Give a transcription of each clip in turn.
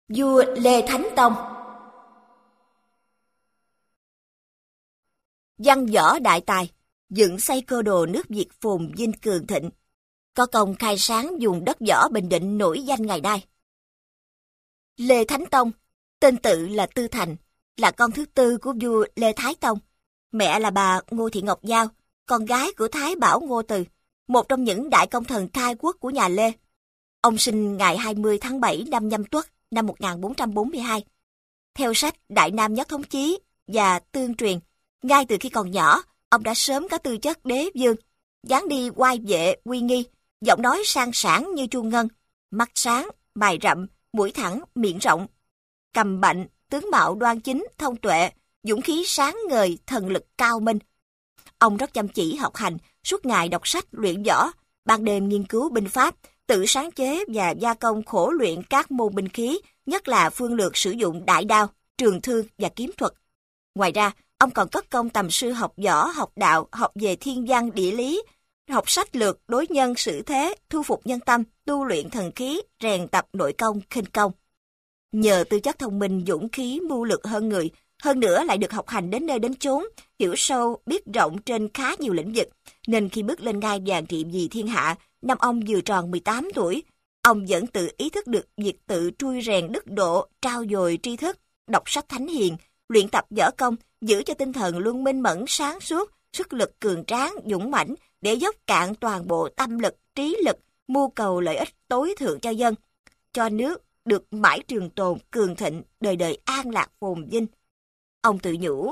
Vua Lê Thánh Tông. Văn võ đại tài, dựng xây cơ đồ nước Việt phồn vinh cường thịnh, có công khai sáng vùng đất võ Bình Định nổi danh ngày nay. Lê Thánh Tông, tên tự là Tư Thành, là con thứ tư của vua Lê Thái Tông. Mẹ là bà Ngô Thị Ngọc Giao, con gái của Thái Bảo Ngô Từ, một trong những đại công thần khai quốc của nhà Lê. Ông sinh ngày 20 tháng 7 năm Nhâm Tuất năm 1442. Theo sách Đại Nam Nhất Thống Chí và Tương Truyền, ngay từ khi còn nhỏ, ông đã sớm có tư chất đế vương, dáng đi oai vệ uy nghi, giọng nói sang sảng như chuông ngân, mắt sáng, mày rậm, mũi thẳng, miệng rộng, cầm bạnh, tướng mạo đoan chính, thông tuệ, dũng khí sáng ngời, thần lực cao minh. Ông rất chăm chỉ học hành, suốt ngày đọc sách luyện võ, ban đêm nghiên cứu binh pháp, tự sáng chế và gia công khổ luyện các môn binh khí, nhất là phương lược sử dụng đại đao, trường thương và kiếm thuật. Ngoài ra, ông còn cất công tầm sư học võ, học đạo, học về thiên văn, địa lý, học sách lược, đối nhân, xử thế, thu phục nhân tâm, tu luyện thần khí, rèn tập nội công, khinh công. Nhờ tư chất thông minh, dũng khí, mưu lược hơn người, hơn nữa lại được học hành đến nơi đến chốn, hiểu sâu, biết rộng trên khá nhiều lĩnh vực, nên khi bước lên ngai vàng trị vì thiên hạ, năm ông vừa tròn 18 tuổi, ông vẫn tự ý thức được việc tự trui rèn đức độ, trau dồi tri thức, đọc sách thánh hiền, luyện tập võ công, giữ cho tinh thần luôn minh mẫn sáng suốt, sức lực cường tráng, dũng mãnh để dốc cạn toàn bộ tâm lực, trí lực, mưu cầu lợi ích tối thượng cho dân, cho nước được mãi trường tồn, cường thịnh, đời đời an lạc phồn vinh. Ông tự nhủ: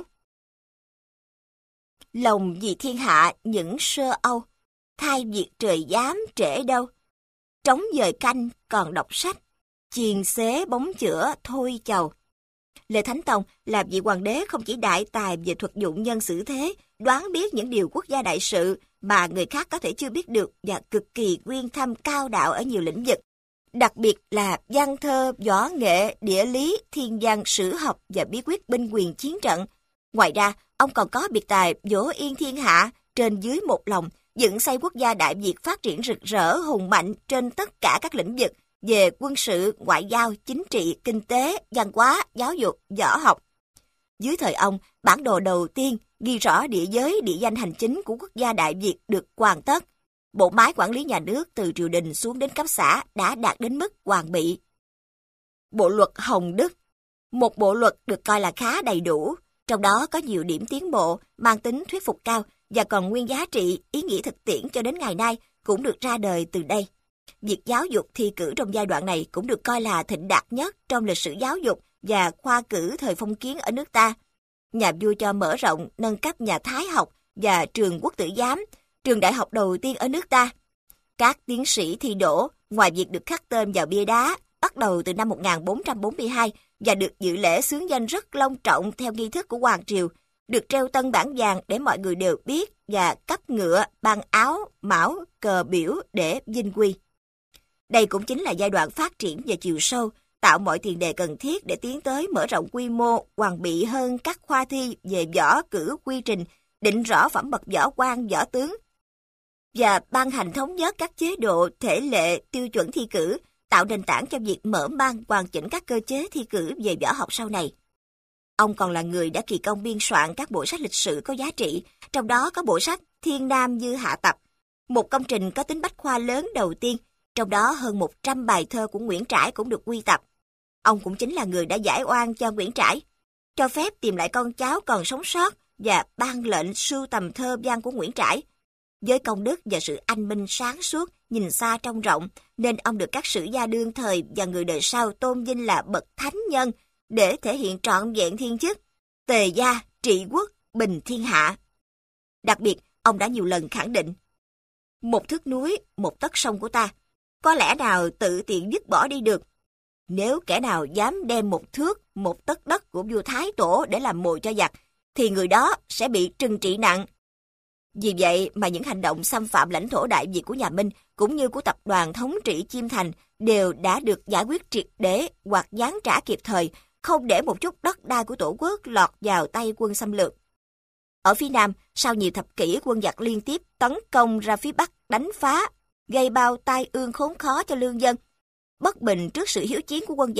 lòng vì thiên hạ những sơ âu, thay việc trời dám trễ đâu. Trống dời canh còn đọc sách, chiền xế bóng chữa thôi chầu. Lê Thánh Tông là vị hoàng đế không chỉ đại tài về thuật dụng nhân xử thế, đoán biết những điều quốc gia đại sự mà người khác có thể chưa biết được, và cực kỳ uyên thâm cao đạo ở nhiều lĩnh vực, đặc biệt là văn thơ, võ nghệ, địa lý, thiên văn, sử học và bí quyết binh quyền chiến trận. Ngoài ra, ông còn có biệt tài vỗ yên thiên hạ, trên dưới một lòng, dựng xây quốc gia Đại Việt phát triển rực rỡ, hùng mạnh trên tất cả các lĩnh vực về quân sự, ngoại giao, chính trị, kinh tế, văn hóa, giáo dục, võ học. Dưới thời ông, bản đồ đầu tiên ghi rõ địa giới, địa danh hành chính của quốc gia Đại Việt được hoàn tất. Bộ máy quản lý nhà nước từ triều đình xuống đến cấp xã đã đạt đến mức hoàn bị. Bộ luật Hồng Đức, một bộ luật được coi là khá đầy đủ, trong đó có nhiều điểm tiến bộ, mang tính thuyết phục cao và còn nguyên giá trị, ý nghĩa thực tiễn cho đến ngày nay, cũng được ra đời từ đây. Việc giáo dục thi cử trong giai đoạn này cũng được coi là thịnh đạt nhất trong lịch sử giáo dục và khoa cử thời phong kiến ở nước ta. Nhà vua cho mở rộng, nâng cấp nhà Thái học và trường Quốc tử giám, trường đại học đầu tiên ở nước ta. Các tiến sĩ thi đỗ, ngoài việc được khắc tên vào bia đá, bắt đầu từ năm 1442 và được dự lễ xướng danh rất long trọng theo nghi thức của hoàng triều, được treo tân bảng vàng để mọi người đều biết và cấp ngựa, ban áo, mão, cờ biểu để vinh quy. Đây cũng chính là giai đoạn phát triển về chiều sâu, tạo mọi tiền đề cần thiết để tiến tới mở rộng quy mô, hoàn bị hơn các khoa thi về võ cử quy trình, định rõ phẩm bậc võ quan, võ tướng, và ban hành thống nhất các chế độ, thể lệ, tiêu chuẩn thi cử, tạo nền tảng cho việc mở mang hoàn chỉnh các cơ chế thi cử về võ học sau này. Ông còn là người đã kỳ công biên soạn các bộ sách lịch sử có giá trị, trong đó có bộ sách Thiên Nam Dư Hạ Tập, một công trình có tính bách khoa lớn đầu tiên, trong đó hơn 100 bài thơ của Nguyễn Trãi cũng được quy tập. Ông cũng chính là người đã giải oan cho Nguyễn Trãi, cho phép tìm lại con cháu còn sống sót và ban lệnh sưu tầm thơ văn của Nguyễn Trãi. Với công đức và sự anh minh sáng suốt, nhìn xa trông rộng, nên ông được các sử gia đương thời và người đời sau tôn vinh là bậc thánh nhân để thể hiện trọn vẹn thiên chức, tề gia, trị quốc, bình thiên hạ. Đặc biệt, ông đã nhiều lần khẳng định: một thước núi, một tấc sông của ta, có lẽ nào tự tiện dứt bỏ đi được. Nếu kẻ nào dám đem một thước, một tấc đất của vua Thái Tổ để làm mồi cho giặc, thì người đó sẽ bị trừng trị nặng. Vì vậy mà những hành động xâm phạm lãnh thổ Đại Việt của nhà Minh cũng như của tập đoàn thống trị Chiêm Thành đều đã được giải quyết triệt để hoặc giáng trả kịp thời, không để một chút đất đai của tổ quốc lọt vào tay quân xâm lược. Ở phía Nam, sau nhiều thập kỷ quân giặc liên tiếp tấn công ra phía Bắc đánh phá, gây bao tai ương khốn khó cho lương dân. Bất bình trước sự hiếu chiến của quân giặc,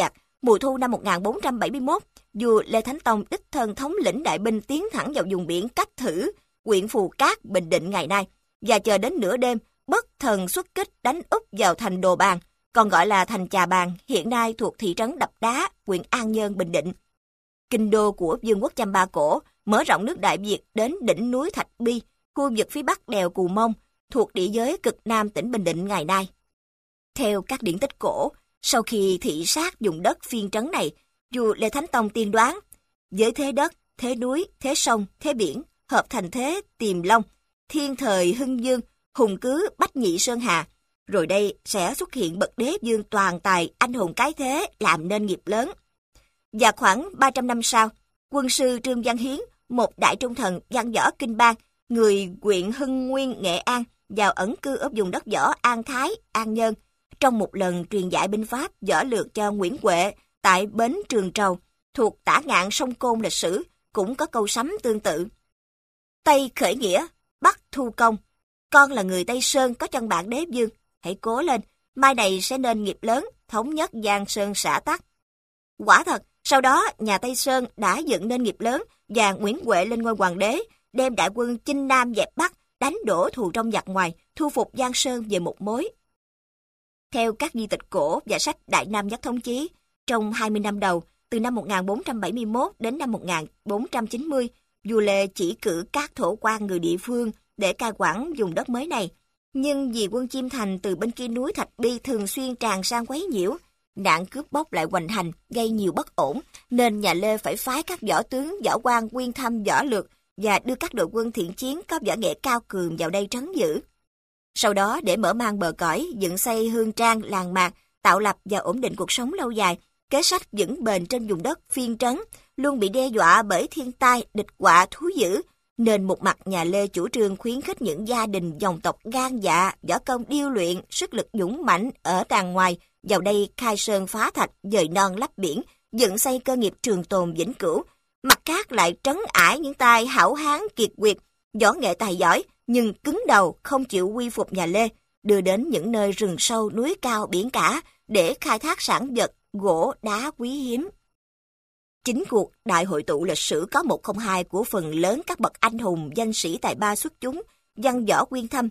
Mùa thu năm 1471, vua Lê Thánh Tông đích thân thống lĩnh đại binh tiến thẳng vào vùng biển Cách Thử, huyện Phù Cát, Bình Định ngày nay, và chờ đến nửa đêm, bất thần xuất kích đánh úp vào thành Đồ Bàn, còn gọi là thành Chà Bàn, hiện nay thuộc thị trấn Đập Đá, huyện An Nhơn, Bình Định. Kinh đô của vương quốc Chăm Ba Cổ, mở rộng nước Đại Việt đến đỉnh núi Thạch Bi, khu vực phía bắc đèo Cù Mông, thuộc địa giới cực nam tỉnh Bình Định ngày nay. Theo các điển tích cổ, sau khi thị sát vùng đất phiên trấn này, vua Lê Thánh Tông tiên đoán, với thế đất, thế núi, thế sông, thế biển, hợp thành thế Tiềm Long, thiên thời hưng dương, hùng cứ bách nhị sơn hà, rồi đây sẽ xuất hiện bậc đế vương toàn tài, anh hùng cái thế, làm nên nghiệp lớn. Và khoảng 300 năm sau, quân sư Trương Văn Hiến, một đại trung thần văn võ kinh bang, người huyện Hưng Nguyên, Nghệ An, vào ẩn cư ở vùng đất võ An Thái, An Nhơn, trong một lần truyền dạy binh pháp võ lược cho Nguyễn Huệ tại bến Trường Trầu, thuộc tả ngạn sông Côn lịch sử, cũng có câu sấm tương tự. Tây khởi nghĩa, Bắc thu công. Con là người Tây Sơn có chân bạn đế vương. Hãy cố lên, mai này sẽ nên nghiệp lớn, thống nhất Giang Sơn xã Tắc. Quả thật, sau đó nhà Tây Sơn đã dựng nên nghiệp lớn và Nguyễn Huệ lên ngôi hoàng đế, đem đại quân chinh Nam dẹp Bắc, đánh đổ thù trong giặc ngoài, thu phục Giang Sơn về một mối. Theo các di tịch cổ và sách Đại Nam Nhất Thống Chí, trong 20 năm đầu, từ năm 1471 đến năm 1490, vua Lê chỉ cử các thổ quan người địa phương để cai quản vùng đất mới này. Nhưng vì quân Chiêm Thành từ bên kia núi Thạch Bi thường xuyên tràn sang quấy nhiễu, nạn cướp bóc lại hoành hành, gây nhiều bất ổn, nên nhà Lê phải phái các võ tướng, võ quan quyên thăm võ lược và đưa các đội quân thiện chiến có võ nghệ cao cường vào đây trấn giữ. Sau đó, để mở mang bờ cõi, dựng xây hương trang, làng mạc, tạo lập và ổn định cuộc sống lâu dài, kế sách vững bền trên vùng đất phiên trấn, luôn bị đe dọa bởi thiên tai, địch họa, thú dữ, nên một mặt nhà Lê chủ trương khuyến khích những gia đình dòng tộc gan dạ, võ công điêu luyện, sức lực dũng mãnh ở tàng ngoài vào đây khai sơn phá thạch, dời non lấp biển, dựng xây cơ nghiệp trường tồn vĩnh cửu. Mặt khác lại trấn ải những tay hảo hán kiệt quyệt, võ nghệ tài giỏi nhưng cứng đầu không chịu quy phục nhà Lê, đưa đến những nơi rừng sâu, núi cao, biển cả để khai thác sản vật, gỗ, đá quý hiếm. Chính cuộc đại hội tụ lịch sử có 102 của phần lớn các bậc anh hùng, danh sĩ tài ba xuất chúng, văn võ quyên thâm,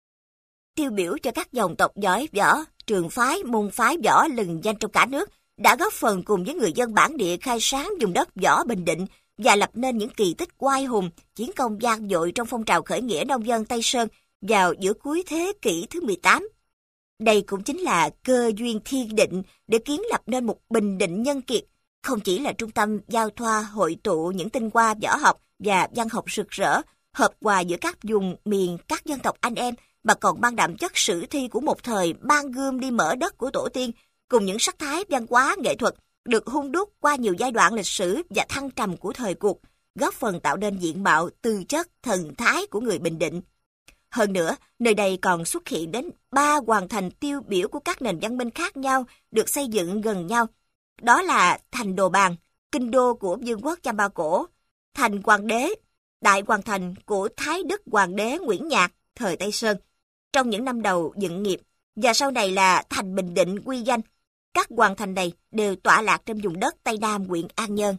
tiêu biểu cho các dòng tộc giỏi võ, trường phái, môn phái võ lừng danh trong cả nước, đã góp phần cùng với người dân bản địa khai sáng vùng đất võ Bình Định và lập nên những kỳ tích oai hùng, chiến công vang dội trong phong trào khởi nghĩa nông dân Tây Sơn vào giữa cuối thế kỷ thứ 18. Đây cũng chính là cơ duyên thiên định để kiến lập nên một Bình Định nhân kiệt, không chỉ là trung tâm giao thoa hội tụ những tinh hoa võ học và văn học rực rỡ, hợp hòa giữa các vùng miền, các dân tộc anh em, mà còn mang đậm chất sử thi của một thời mang gươm đi mở đất của tổ tiên, cùng những sắc thái văn hóa nghệ thuật được hun đúc qua nhiều giai đoạn lịch sử và thăng trầm của thời cuộc, góp phần tạo nên diện mạo tư chất thần thái của người Bình Định. Hơn nữa, nơi đây còn xuất hiện đến 3 hoàng thành tiêu biểu của các nền văn minh khác nhau được xây dựng gần nhau. Đó là thành Đồ Bàn, kinh đô của vương quốc Chăm Ba Cổ, thành Hoàng Đế, đại hoàng thành của Thái Đức Hoàng đế Nguyễn Nhạc thời Tây Sơn trong những năm đầu dựng nghiệp, và sau này là thành Bình Định quy danh. Các hoàng thành này đều tọa lạc trên vùng đất Tây Nam huyện An Nhơn.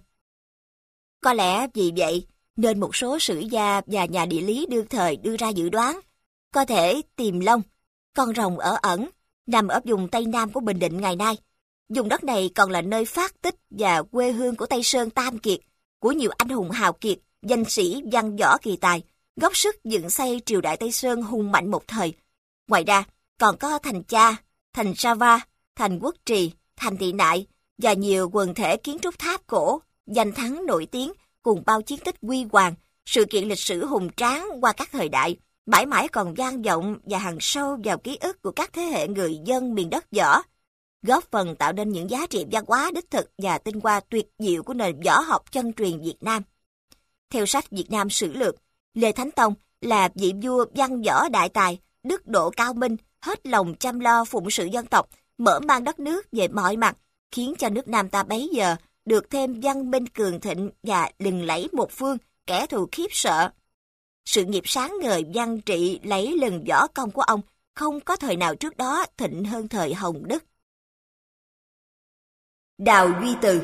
Có lẽ vì vậy nên một số sử gia và nhà địa lý đương thời đưa ra dự đoán có thể Tiềm Long, con rồng ở ẩn, nằm ở vùng Tây Nam của Bình Định ngày nay. Vùng đất này còn là nơi phát tích và quê hương của Tây Sơn Tam Kiệt, của nhiều anh hùng hào kiệt, danh sĩ văn võ kỳ tài, góp sức dựng xây triều đại Tây Sơn hùng mạnh một thời. Ngoài ra, còn có thành Cha, thành Sa Va, thành Quốc Trì, thành Tị Nại và nhiều quần thể kiến trúc tháp cổ, danh thắng nổi tiếng cùng bao chiến tích huy hoàng, sự kiện lịch sử hùng tráng qua các thời đại, mãi mãi còn vang vọng và hằn sâu vào ký ức của các thế hệ người dân miền đất võ, góp phần tạo nên những giá trị văn hóa đích thực và tinh hoa tuyệt diệu của nền võ học chân truyền Việt Nam. Theo sách Việt Nam Sử Lược, Lê Thánh Tông là vị vua văn võ đại tài, đức độ cao minh, hết lòng chăm lo phụng sự dân tộc, mở mang đất nước về mọi mặt, khiến cho nước Nam ta bấy giờ được thêm văn minh cường thịnh và lừng lẫy một phương, kẻ thù khiếp sợ. Sự nghiệp sáng ngời văn trị lấy lừng võ công của ông không có thời nào trước đó thịnh hơn thời Hồng Đức. Đào Duy Từ.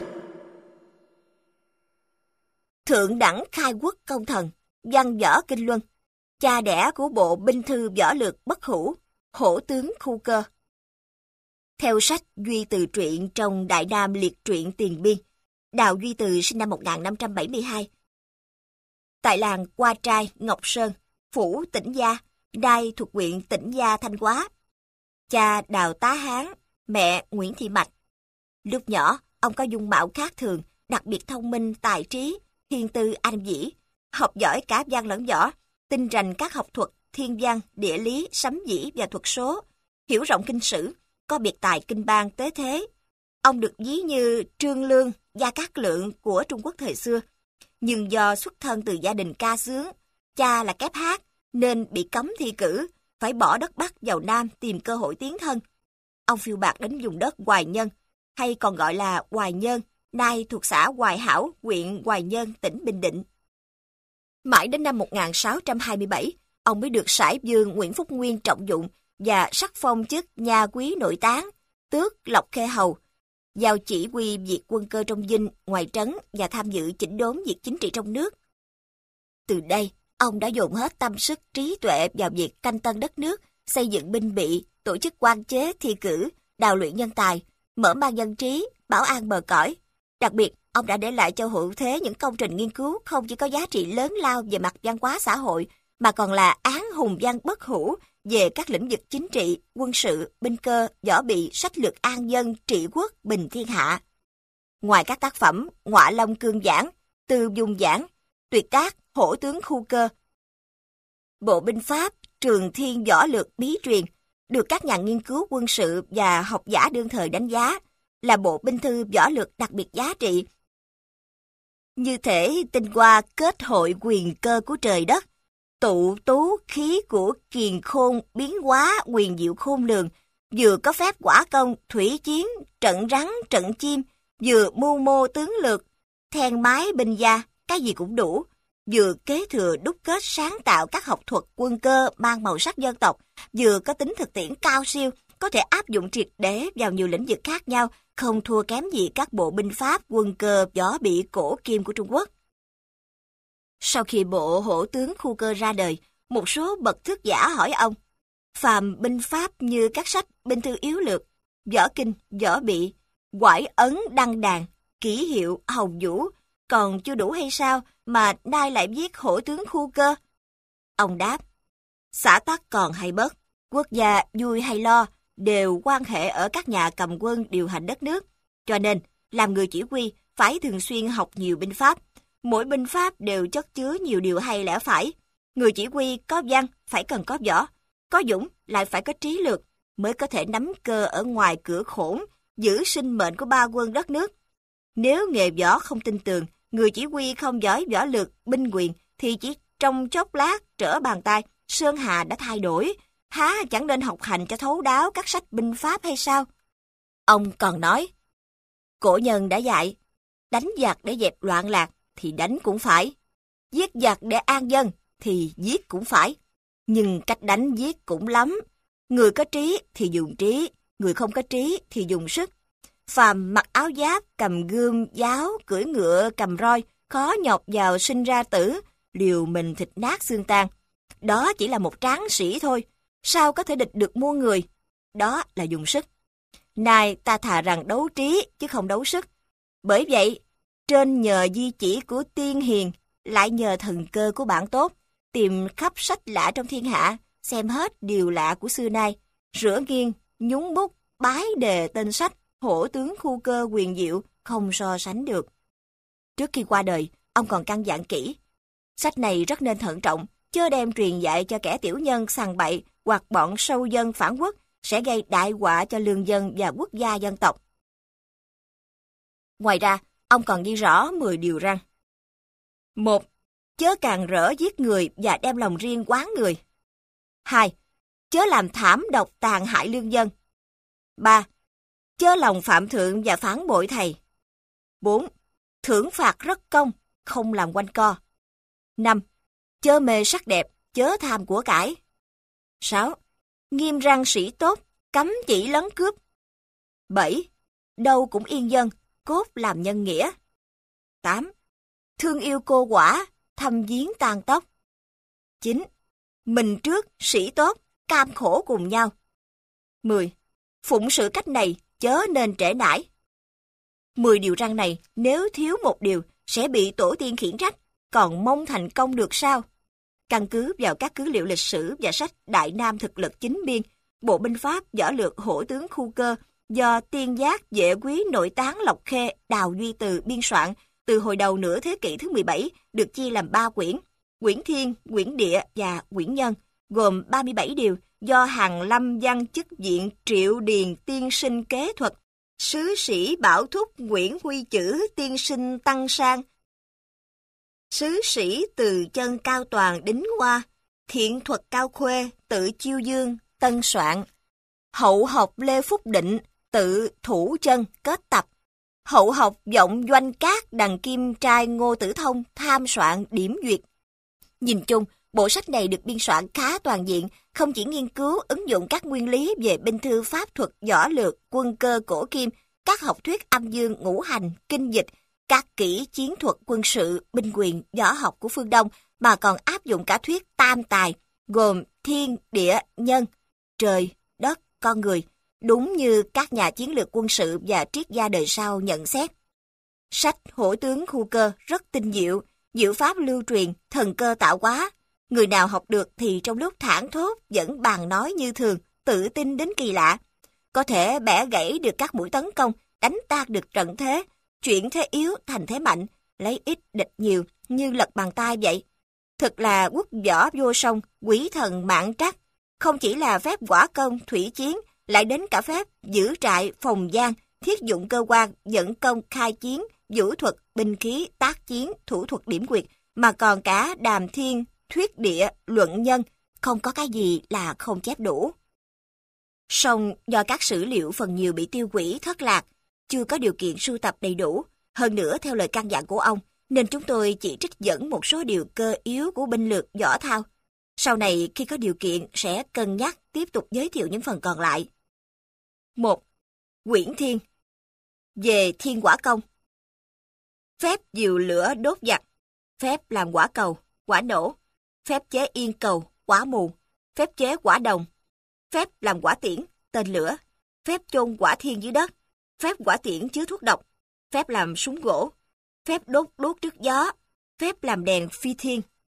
Thượng đẳng khai quốc công thần, văn võ kinh luân, cha đẻ của bộ binh thư võ lược bất hủ, hổ tướng khu cơ. Theo sách Duy Từ truyện trong Đại Nam liệt truyện tiền biên, Đào Duy Từ sinh năm 1572. Tại làng Qua Trai, Ngọc Sơn, phủ Tĩnh Gia, nay thuộc huyện Tĩnh Gia, Thanh Hóa. Cha Đào Tá Hán, mẹ Nguyễn Thị Mạch. Lúc nhỏ, ông có dung mạo khác thường, đặc biệt thông minh, tài trí, hiền tư anh dĩ, học giỏi cả văn lẫn võ, tinh rành các học thuật, thiên văn, địa lý, sấm dĩ và thuật số, hiểu rộng kinh sử, có biệt tài kinh ban tế thế. Ông được ví như Trương Lương, Gia Cát Lượng của Trung Quốc thời xưa. Nhưng do xuất thân từ gia đình ca xướng, cha là kép hát, nên bị cấm thi cử, phải bỏ đất Bắc vào Nam tìm cơ hội tiến thân. Ông phiêu bạt đến vùng đất Hoài Nhân, hay còn gọi là Hoài Nhơn, nay thuộc xã Hoài Hảo, huyện Hoài Nhơn, tỉnh Bình Định. Mãi đến năm 1627, ông mới được sải vương Nguyễn Phúc Nguyên trọng dụng và sắc phong chức nha quý nội tán, tước Lộc Khê Hầu, giao chỉ huy việc quân cơ trong dinh, ngoài trấn và tham dự chỉnh đốn việc chính trị trong nước. Từ đây, ông đã dồn hết tâm sức trí tuệ vào việc canh tân đất nước, xây dựng binh bị, tổ chức quan chế thi cử, đào luyện nhân tài, mở mang dân trí, bảo an bờ cõi. Đặc biệt, ông đã để lại cho hữu thế những công trình nghiên cứu không chỉ có giá trị lớn lao về mặt văn hóa xã hội, mà còn là án hùng văn bất hủ về các lĩnh vực chính trị, quân sự, binh cơ, võ bị, sách lược an dân, trị quốc, bình thiên hạ. Ngoài các tác phẩm Ngọa Long Cương Giảng, Từ Dung Giảng, Tuyệt Tác, Hổ tướng khu cơ, bộ binh pháp Trường Thiên Võ Lược bí truyền được các nhà nghiên cứu quân sự và học giả đương thời đánh giá là bộ binh thư võ lược đặc biệt giá trị. Như thể tinh hoa kết hội quyền cơ của trời đất, tụ tú khí của kiền khôn biến hóa quyền diệu khôn lường, vừa có phép quả công thủy chiến, trận rắn, trận chim, vừa mưu mô tướng lược, then mái binh gia, cái gì cũng đủ, vừa kế thừa đúc kết sáng tạo các học thuật quân cơ mang màu sắc dân tộc, vừa có tính thực tiễn cao siêu, có thể áp dụng triệt để vào nhiều lĩnh vực khác nhau, không thua kém gì các bộ binh pháp, quân cơ, võ bị cổ kim của Trung Quốc. Sau khi bộ hổ tướng khu cơ ra đời, một số bậc thức giả hỏi ông, phàm binh pháp như các sách binh thư yếu lược, võ kinh, võ bị, quải ấn đăng đàn, kỷ hiệu, hồng vũ, còn chưa đủ hay sao mà nay lại viết hổ tướng khu cơ? Ông đáp, xã tắc còn hay bớt, quốc gia vui hay lo, đều quan hệ ở các nhà cầm quân điều hành đất nước. Cho nên, làm người chỉ huy phải thường xuyên học nhiều binh pháp. Mỗi binh pháp đều chất chứa nhiều điều hay lẽ phải. Người chỉ huy có văn phải cần có võ, có dũng lại phải có trí lược, mới có thể nắm cơ ở ngoài cửa khổn, giữ sinh mệnh của ba quân đất nước. Nếu nghề võ không tin tường, người chỉ huy không giỏi võ lược, binh quyền, thì chỉ trong chốc lát trở bàn tay, sơn hà đã thay đổi. Há chẳng nên học hành cho thấu đáo các sách binh pháp hay sao? Ông còn nói, cổ nhân đã dạy, đánh giặc để dẹp loạn lạc thì đánh cũng phải, giết giặc để an dân thì giết cũng phải, nhưng cách đánh giết cũng lắm. Người có trí thì dùng trí, người không có trí thì dùng sức. Phàm mặc áo giáp, cầm gươm, giáo, cưỡi ngựa, cầm roi, khó nhọc vào sinh ra tử, liều mình thịt nát xương tan. Đó chỉ là một tráng sĩ thôi, sao có thể địch được muôn người? Đó là dùng sức. Nay ta thà rằng đấu trí chứ không đấu sức. Bởi vậy, trên nhờ di chỉ của tiên hiền, lại nhờ thần cơ của bạn tốt, tìm khắp sách lạ trong thiên hạ, xem hết điều lạ của xưa nay, rửa nghiêng, nhúng bút, bái đề tên sách, hổ tướng khu cơ quyền diệu, không so sánh được. Trước khi qua đời, ông còn căn dặn kỹ. Sách này rất nên thận trọng, chớ đem truyền dạy cho kẻ tiểu nhân sằng bậy hoặc bọn sâu dân phản quốc, sẽ gây đại họa cho lương dân và quốc gia dân tộc. Ngoài ra, ông còn ghi rõ 10 điều răn. 1. Chớ càng rỡ giết người và đem lòng riêng oán người. 2. Chớ làm thảm độc tàn hại lương dân. 3. Chớ lòng phạm thượng và phản bội thầy. 4. Thưởng phạt rất công, không làm quanh co. 5. Chớ mê sắc đẹp, chớ tham của cải. 6. Nghiêm răn sĩ tốt, cấm chỉ lấn cướp. 7. Đâu cũng yên dân, cốt làm nhân nghĩa. 8. Thương yêu cô quả, thăm viếng tang tóc. 9. Mình trước, sĩ tốt, cam khổ cùng nhau. 10. Phụng sự cách này, chớ nên trễ nải. 10 điều răn này, nếu thiếu một điều, sẽ bị tổ tiên khiển trách, còn mong thành công được sao? Căn cứ vào các cứ liệu lịch sử và sách Đại Nam Thực Lực Chính Biên, Bộ binh pháp võ lược hổ tướng Khu Cơ do Tiên Giác Vệ Quý Nội Tán Lộc Khê Đào Duy Từ biên soạn từ hồi đầu nửa thế kỷ thứ 17, được chia làm 3 quyển, quyển Thiên, quyển Địa và quyển Nhân, gồm 37 điều do Hàn Lâm Văn Chức Viện Triệu Điền tiên sinh kế thuật, sứ sĩ Bảo Thúc Nguyễn Huy Chữ tiên sinh Tăng Sang, sứ sĩ Từ Chân Cao Toàn Đính Hoa, thiện thuật Cao Khuê tự Chiêu Dương tân soạn, hậu học Lê Phúc Định tự Thủ Chân kết tập, hậu học Vọng Doanh Cát Đằng Kim trai Ngô Tử Thông tham soạn điểm duyệt. Nhìn chung, bộ sách này được biên soạn khá toàn diện, không chỉ nghiên cứu ứng dụng các nguyên lý về binh thư pháp thuật võ lược, quân cơ cổ kim, các học thuyết âm dương ngũ hành, kinh dịch, các kỹ chiến thuật quân sự, binh quyền, võ học của phương Đông, mà còn áp dụng cả thuyết tam tài, gồm thiên, địa, nhân, trời, đất, con người, đúng như các nhà chiến lược quân sự và triết gia đời sau nhận xét. Sách Hổ tướng Khu Cơ rất tinh diệu, diệu pháp lưu truyền, thần cơ tạo hóa. Người nào học được thì trong lúc thảng thốt vẫn bàn nói như thường, tự tin đến kỳ lạ. Có thể bẻ gãy được các mũi tấn công, đánh tan được trận thế, chuyển thế yếu thành thế mạnh, lấy ít địch nhiều như lật bàn tay vậy. Thật là quốc võ vô song, quỷ thần mạng trắc. Không chỉ là phép võ công, thủy chiến, lại đến cả phép giữ trại, phòng gian, thiết dụng cơ quan, dẫn công, khai chiến, vũ thuật, binh khí, tác chiến, thủ thuật điểm quyệt, mà còn cả đàm thiên, thuyết địa, luận nhân, không có cái gì là không chép đủ. Song do các sử liệu phần nhiều bị tiêu hủy thất lạc, chưa có điều kiện sưu tập đầy đủ, hơn nữa theo lời căn dặn của ông, nên chúng tôi chỉ trích dẫn một số điều cơ yếu của binh lược võ thao. Sau này khi có điều kiện sẽ cân nhắc tiếp tục giới thiệu những phần còn lại. 1. Quyển Thiên. Về thiên quả công. Phép diều lửa đốt giặc, phép làm quả cầu, quả nổ, phép chế yên cầu, quả mù, phép chế quả đồng, phép làm quả tiễn, tên lửa, phép chôn quả thiên dưới đất, phép quả tiễn chứa thuốc độc, phép làm súng gỗ, phép đốt trước gió, phép làm đèn phi thiên.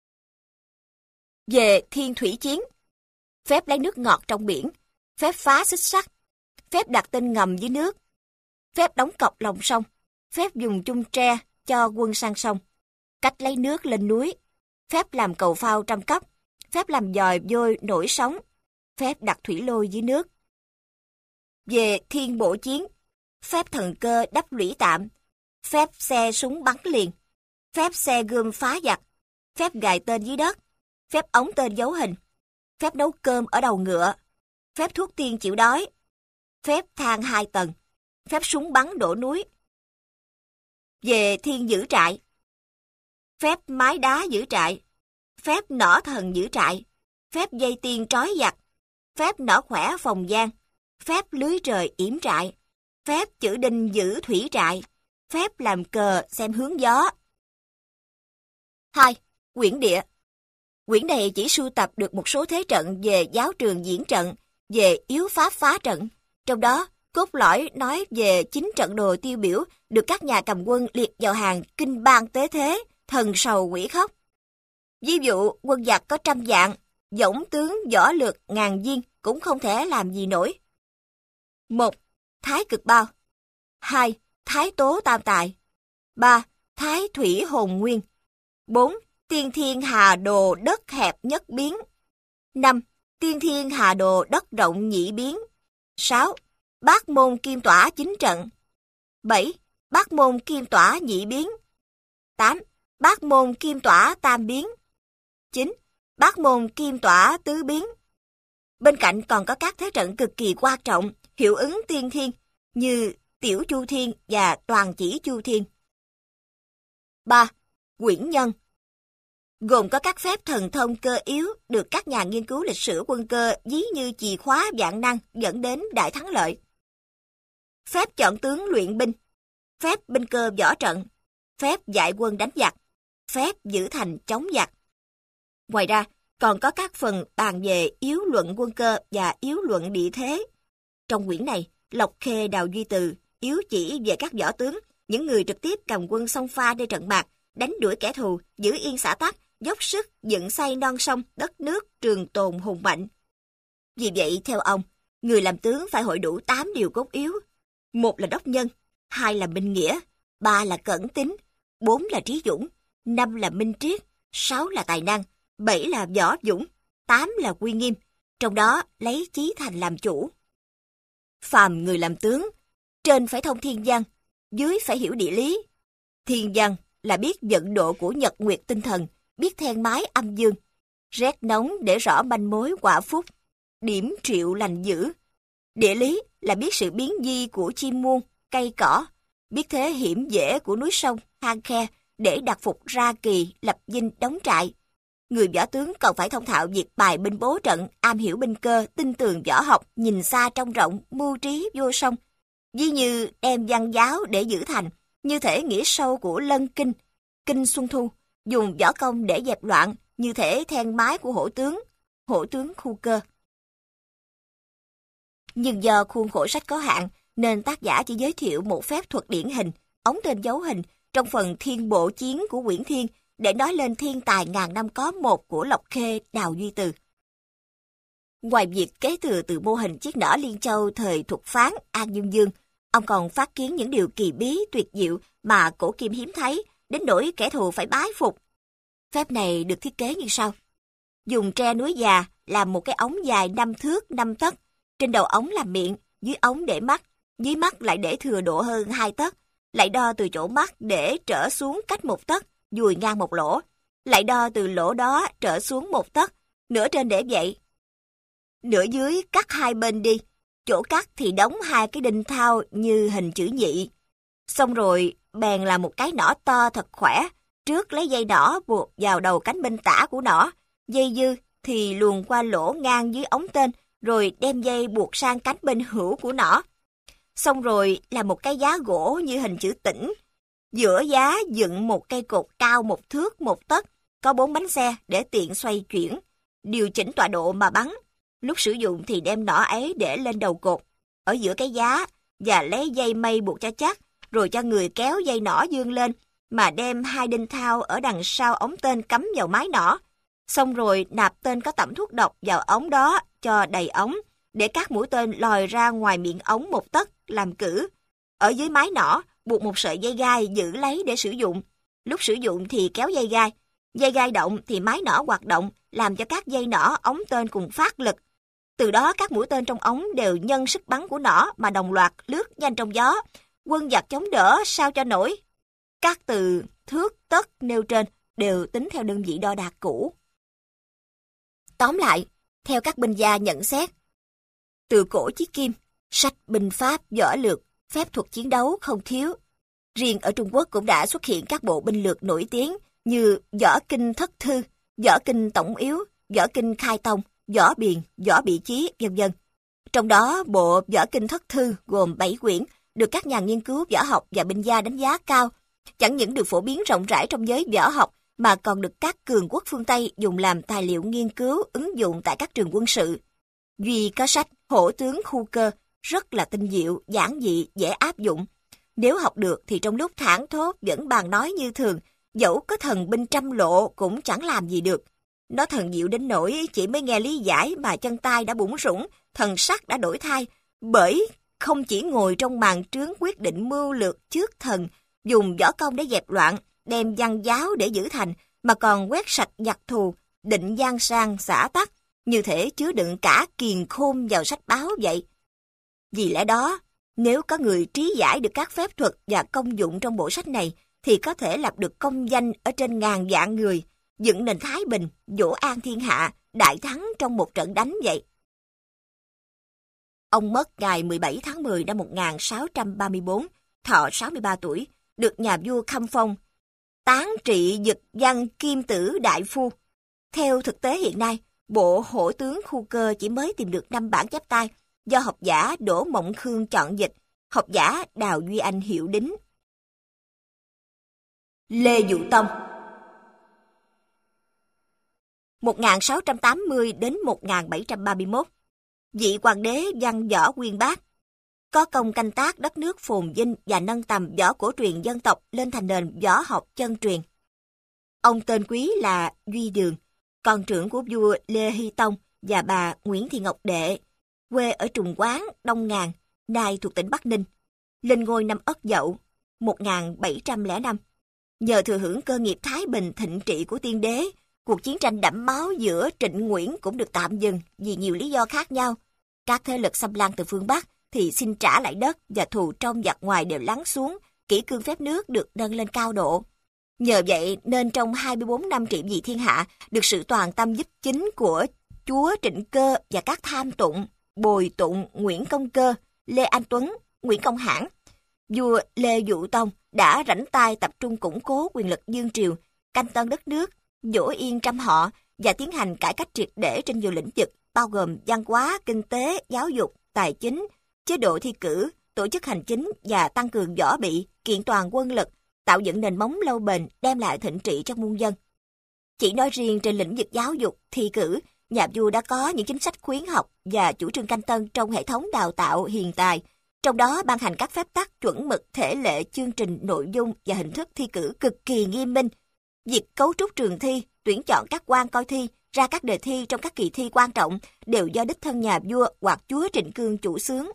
Về thiên thủy chiến. Phép lấy nước ngọt trong biển, phép phá xích sắt, phép đặt tên ngầm dưới nước, phép đóng cọc lòng sông, phép dùng chung tre cho quân sang sông, cách lấy nước lên núi, phép làm cầu phao trăm cấp, phép làm dòi vôi nổi sóng, phép đặt thủy lôi dưới nước. Về thiên bổ chiến. Phép thần cơ đắp lũy tạm, phép xe súng bắn liền, phép xe gươm phá giặc, phép gài tên dưới đất, phép ống tên dấu hình, phép nấu cơm ở đầu ngựa, phép thuốc tiên chịu đói, phép thang 2 tầng, phép súng bắn đổ núi. Về thiên giữ trại. Phép mái đá giữ trại, phép nỏ thần giữ trại, phép dây tiên trói giặc, phép nỏ khỏe phòng gian, phép lưới trời yểm trại, phép chữ đinh giữ thủy trại, phép làm cờ xem hướng gió. 2. Quyển Địa. Quyển này chỉ sưu tập được một số thế trận về giáo trường diễn trận, về yếu pháp phá trận. Trong đó, cốt lõi nói về 9 trận đồ tiêu biểu được các nhà cầm quân liệt vào hàng kinh bang tế thế, thần sầu quỷ khóc. Ví dụ, quân giặc có 100 vạn, dũng tướng võ lược ngàn viên cũng không thể làm gì nổi. 1. Thái cực bao. 2. Thái tố tam tài. 3. Thái thủy hồn nguyên. 4. Tiên thiên hà đồ đất hẹp nhất biến. 5. Tiên thiên hà đồ đất rộng nhị biến. 6. Bát môn kim tỏa 9 trận. 7. Bát môn kim tỏa nhị biến. 8. Bát môn kim tỏa tam biến. 9. Bát môn kim tỏa tứ biến. Bên cạnh còn có các thế trận cực kỳ quan trọng, hiệu ứng tiên thiên, như Tiểu Chu Thiên và Toàn Chỉ Chu Thiên. 3. Quyển Nhân. Gồm có các phép thần thông cơ yếu được các nhà nghiên cứu lịch sử quân cơ ví như chìa khóa vạn năng dẫn đến đại thắng lợi. Phép chọn tướng luyện binh. phép binh cơ võ trận, phép dạy quân đánh giặc, phép giữ thành chống giặc. Ngoài ra, còn có các phần bàn về yếu luận quân cơ và yếu luận địa thế. Trong quyển này, Lộc Khê Đào Duy Từ yếu chỉ về các võ tướng, những người trực tiếp cầm quân xông pha nơi trận mạc, đánh đuổi kẻ thù, giữ yên xã tắc, dốc sức dựng xây non sông, đất nước trường tồn hùng mạnh. Vì vậy, theo ông, người làm tướng phải hội đủ 8 điều cốt yếu. 1 là đốc nhân, 2 là minh nghĩa, 3 là cẩn tín, 4 là trí dũng, 5 là minh triết, 6 là tài năng, 7 là võ dũng, 8 là uy nghiêm, trong đó lấy chí thành làm chủ. Phàm người làm tướng, trên phải thông thiên văn, dưới phải hiểu địa lý. Thiên văn là biết vận độ của nhật nguyệt tinh thần, biết then mái âm dương, rét nóng để rõ manh mối quả phúc, điểm triệu lành dữ. Địa lý là biết sự biến di của chim muôn, cây cỏ, biết thế hiểm dễ của núi sông, hang khe để đặt phục ra kỳ, lập dinh, đóng trại. Người võ tướng còn phải thông thạo việc bài binh bố trận, am hiểu binh cơ, tin tường võ học, nhìn xa trông rộng, mưu trí vô song. Ví như đem văn giáo để giữ thành, như thể nghĩa sâu của Lân Kinh, Kinh Xuân Thu, dùng võ công để dẹp loạn, như thể then mái của hổ tướng khu cơ. Nhưng do khuôn khổ sách có hạn, nên tác giả chỉ giới thiệu một phép thuật điển hình, ống tên dấu hình, trong phần thiên bộ chiến của Quyển Thiên, để nói lên thiên tài ngàn năm có một của Lộc Khê Đào Duy Từ. Ngoài việc kế thừa từ mô hình chiếc nỏ Liên Châu thời Thục Phán, An Dương Dương, ông còn phát kiến những điều kỳ bí tuyệt diệu mà cổ kim hiếm thấy, đến nỗi kẻ thù phải bái phục. Phép này được thiết kế như sau. Dùng tre núi già làm một cái ống dài 5 thước 5 tấc, trên đầu ống làm miệng, dưới ống để mắt, dưới mắt lại để thừa độ hơn 2 tấc, lại đo từ chỗ mắt để trở xuống cách 1 tấc, dùi ngang một lỗ, lại đo từ lỗ đó trở xuống 1 tấc, nửa trên để vậy. Nửa dưới cắt 2 bên đi, chỗ cắt thì đóng 2 cái đinh thau như hình chữ nhị. Xong rồi bèn làm một cái nỏ to thật khỏe, trước lấy dây nỏ buộc vào đầu cánh bên tả của nỏ, dây dư thì luồn qua lỗ ngang dưới ống tên, rồi đem dây buộc sang cánh bên hữu của nỏ. Xong rồi làm một cái giá gỗ như hình chữ tĩnh, giữa giá dựng một cây cột cao 1 thước 1 tấc, có 4 bánh xe để tiện xoay chuyển, điều chỉnh tọa độ mà bắn. Lúc sử dụng thì đem nỏ ấy để lên đầu cột, ở giữa cái giá, và lấy dây mây buộc cho chắc, rồi cho người kéo dây nỏ dương lên, mà đem 2 đinh thau ở đằng sau ống tên cắm vào mái nỏ. Xong rồi nạp tên có tẩm thuốc độc vào ống đó cho đầy ống, để các mũi tên lòi ra ngoài miệng ống 1 tấc làm cử. Ở dưới mái nỏ buộc một sợi dây gai giữ lấy để sử dụng. Lúc sử dụng thì kéo dây gai động thì mái nỏ hoạt động, làm cho các dây nỏ ống tên cùng phát lực. Từ đó các mũi tên trong ống đều nhân sức bắn của nỏ mà đồng loạt lướt nhanh trong gió. Quân giặc chống đỡ sao cho nổi. Các từ thước tấc nêu trên đều tính theo đơn vị đo đạc cũ. Tóm lại, theo các binh gia nhận xét, từ cổ chí kim, sách binh pháp, võ lược, phép thuật chiến đấu không thiếu. Riêng ở Trung Quốc cũng đã xuất hiện các bộ binh lược nổi tiếng như Võ Kinh Thất Thư, Võ Kinh Tổng Yếu, Võ Kinh Khai Tông, Võ Biền, Võ Bị Chí, v.v. Trong đó, bộ Võ Kinh Thất Thư gồm 7 quyển, được các nhà nghiên cứu võ học và binh gia đánh giá cao. Chẳng những được phổ biến rộng rãi trong giới võ học, mà còn được các cường quốc phương Tây dùng làm tài liệu nghiên cứu ứng dụng tại các trường quân sự. Duy có sách Hổ tướng khu cơ rất là tinh diệu, giản dị, dễ áp dụng. Nếu học được thì trong lúc thảng thốt vẫn bàn nói như thường, dẫu có thần binh trăm lộ cũng chẳng làm gì được. Nó thần diệu đến nỗi chỉ mới nghe lý giải mà chân tay đã bủn rủn, thần sắc đã đổi thay, bởi không chỉ ngồi trong màn trướng quyết định mưu lược trước thần, dùng võ công để dẹp loạn, đem văn giáo để giữ thành, mà còn quét sạch giặc thù, định giang sang xã tắc, như thể chứa đựng cả kiền khôn vào sách báo vậy. Vì lẽ đó, nếu có người trí giải được các phép thuật và công dụng trong bộ sách này, thì có thể lập được công danh ở trên ngàn vạn người, dựng nền thái bình, vỗ an thiên hạ, đại thắng trong một trận đánh vậy. Ông mất ngày 17 tháng 10 năm 1634, thọ 63 tuổi, được nhà vua khâm phong, tán trị dực văn kim tử đại phu. Theo thực tế hiện nay, bộ Hổ tướng khu cơ chỉ mới tìm được 5 bản chép tay, do học giả Đỗ Mộng Khương chọn dịch, học giả Đào Duy Anh hiệu đính. Lê Dụ Tông 1680 đến 1731. Vị hoàng đế văn võ uyên bác, có công canh tác đất nước phồn vinh và nâng tầm võ cổ truyền dân tộc lên thành nền võ học chân truyền. Ông tên quý là Duy Đường, con trưởng của vua Lê Hy Tông và bà Nguyễn Thị Ngọc Đệ, quê ở Trùng Quán, Đông Ngàn, nay thuộc tỉnh Bắc Ninh, lên ngôi năm Ất Dậu 1705. Nhờ thừa hưởng cơ nghiệp thái bình thịnh trị của tiên đế, cuộc chiến tranh đẫm máu giữa Trịnh Nguyễn cũng được tạm dừng vì nhiều lý do khác nhau. Các thế lực xâm lăng từ phương Bắc thì xin trả lại đất và thù trong giặc ngoài đều lắng xuống, kỷ cương phép nước được nâng lên cao độ. Nhờ vậy nên trong 24 năm trị vì thiên hạ, được sự toàn tâm giúp chính của chúa Trịnh Cơ và các tham tụng Bồi Tụng, Nguyễn Công Cơ, Lê Anh Tuấn, Nguyễn Công Hãn, vua Lê Dụ Tông đã rảnh tay tập trung củng cố quyền lực dương triều, canh tân đất nước, dỗ yên trăm họ và tiến hành cải cách triệt để trên nhiều lĩnh vực, bao gồm văn hóa, kinh tế, giáo dục, tài chính, chế độ thi cử, tổ chức hành chính và tăng cường võ bị, kiện toàn quân lực, tạo dựng nền móng lâu bền, đem lại thịnh trị cho muôn dân. Chỉ nói riêng trên lĩnh vực giáo dục, thi cử, nhà vua đã có những chính sách khuyến học và chủ trương canh tân trong hệ thống đào tạo hiền tài, trong đó ban hành các phép tắc chuẩn mực, thể lệ, chương trình, nội dung và hình thức thi cử cực kỳ nghiêm minh. Việc cấu trúc trường thi, tuyển chọn các quan coi thi, ra các đề thi trong các kỳ thi quan trọng đều do đích thân nhà vua hoặc chúa Trịnh Cương chủ xướng.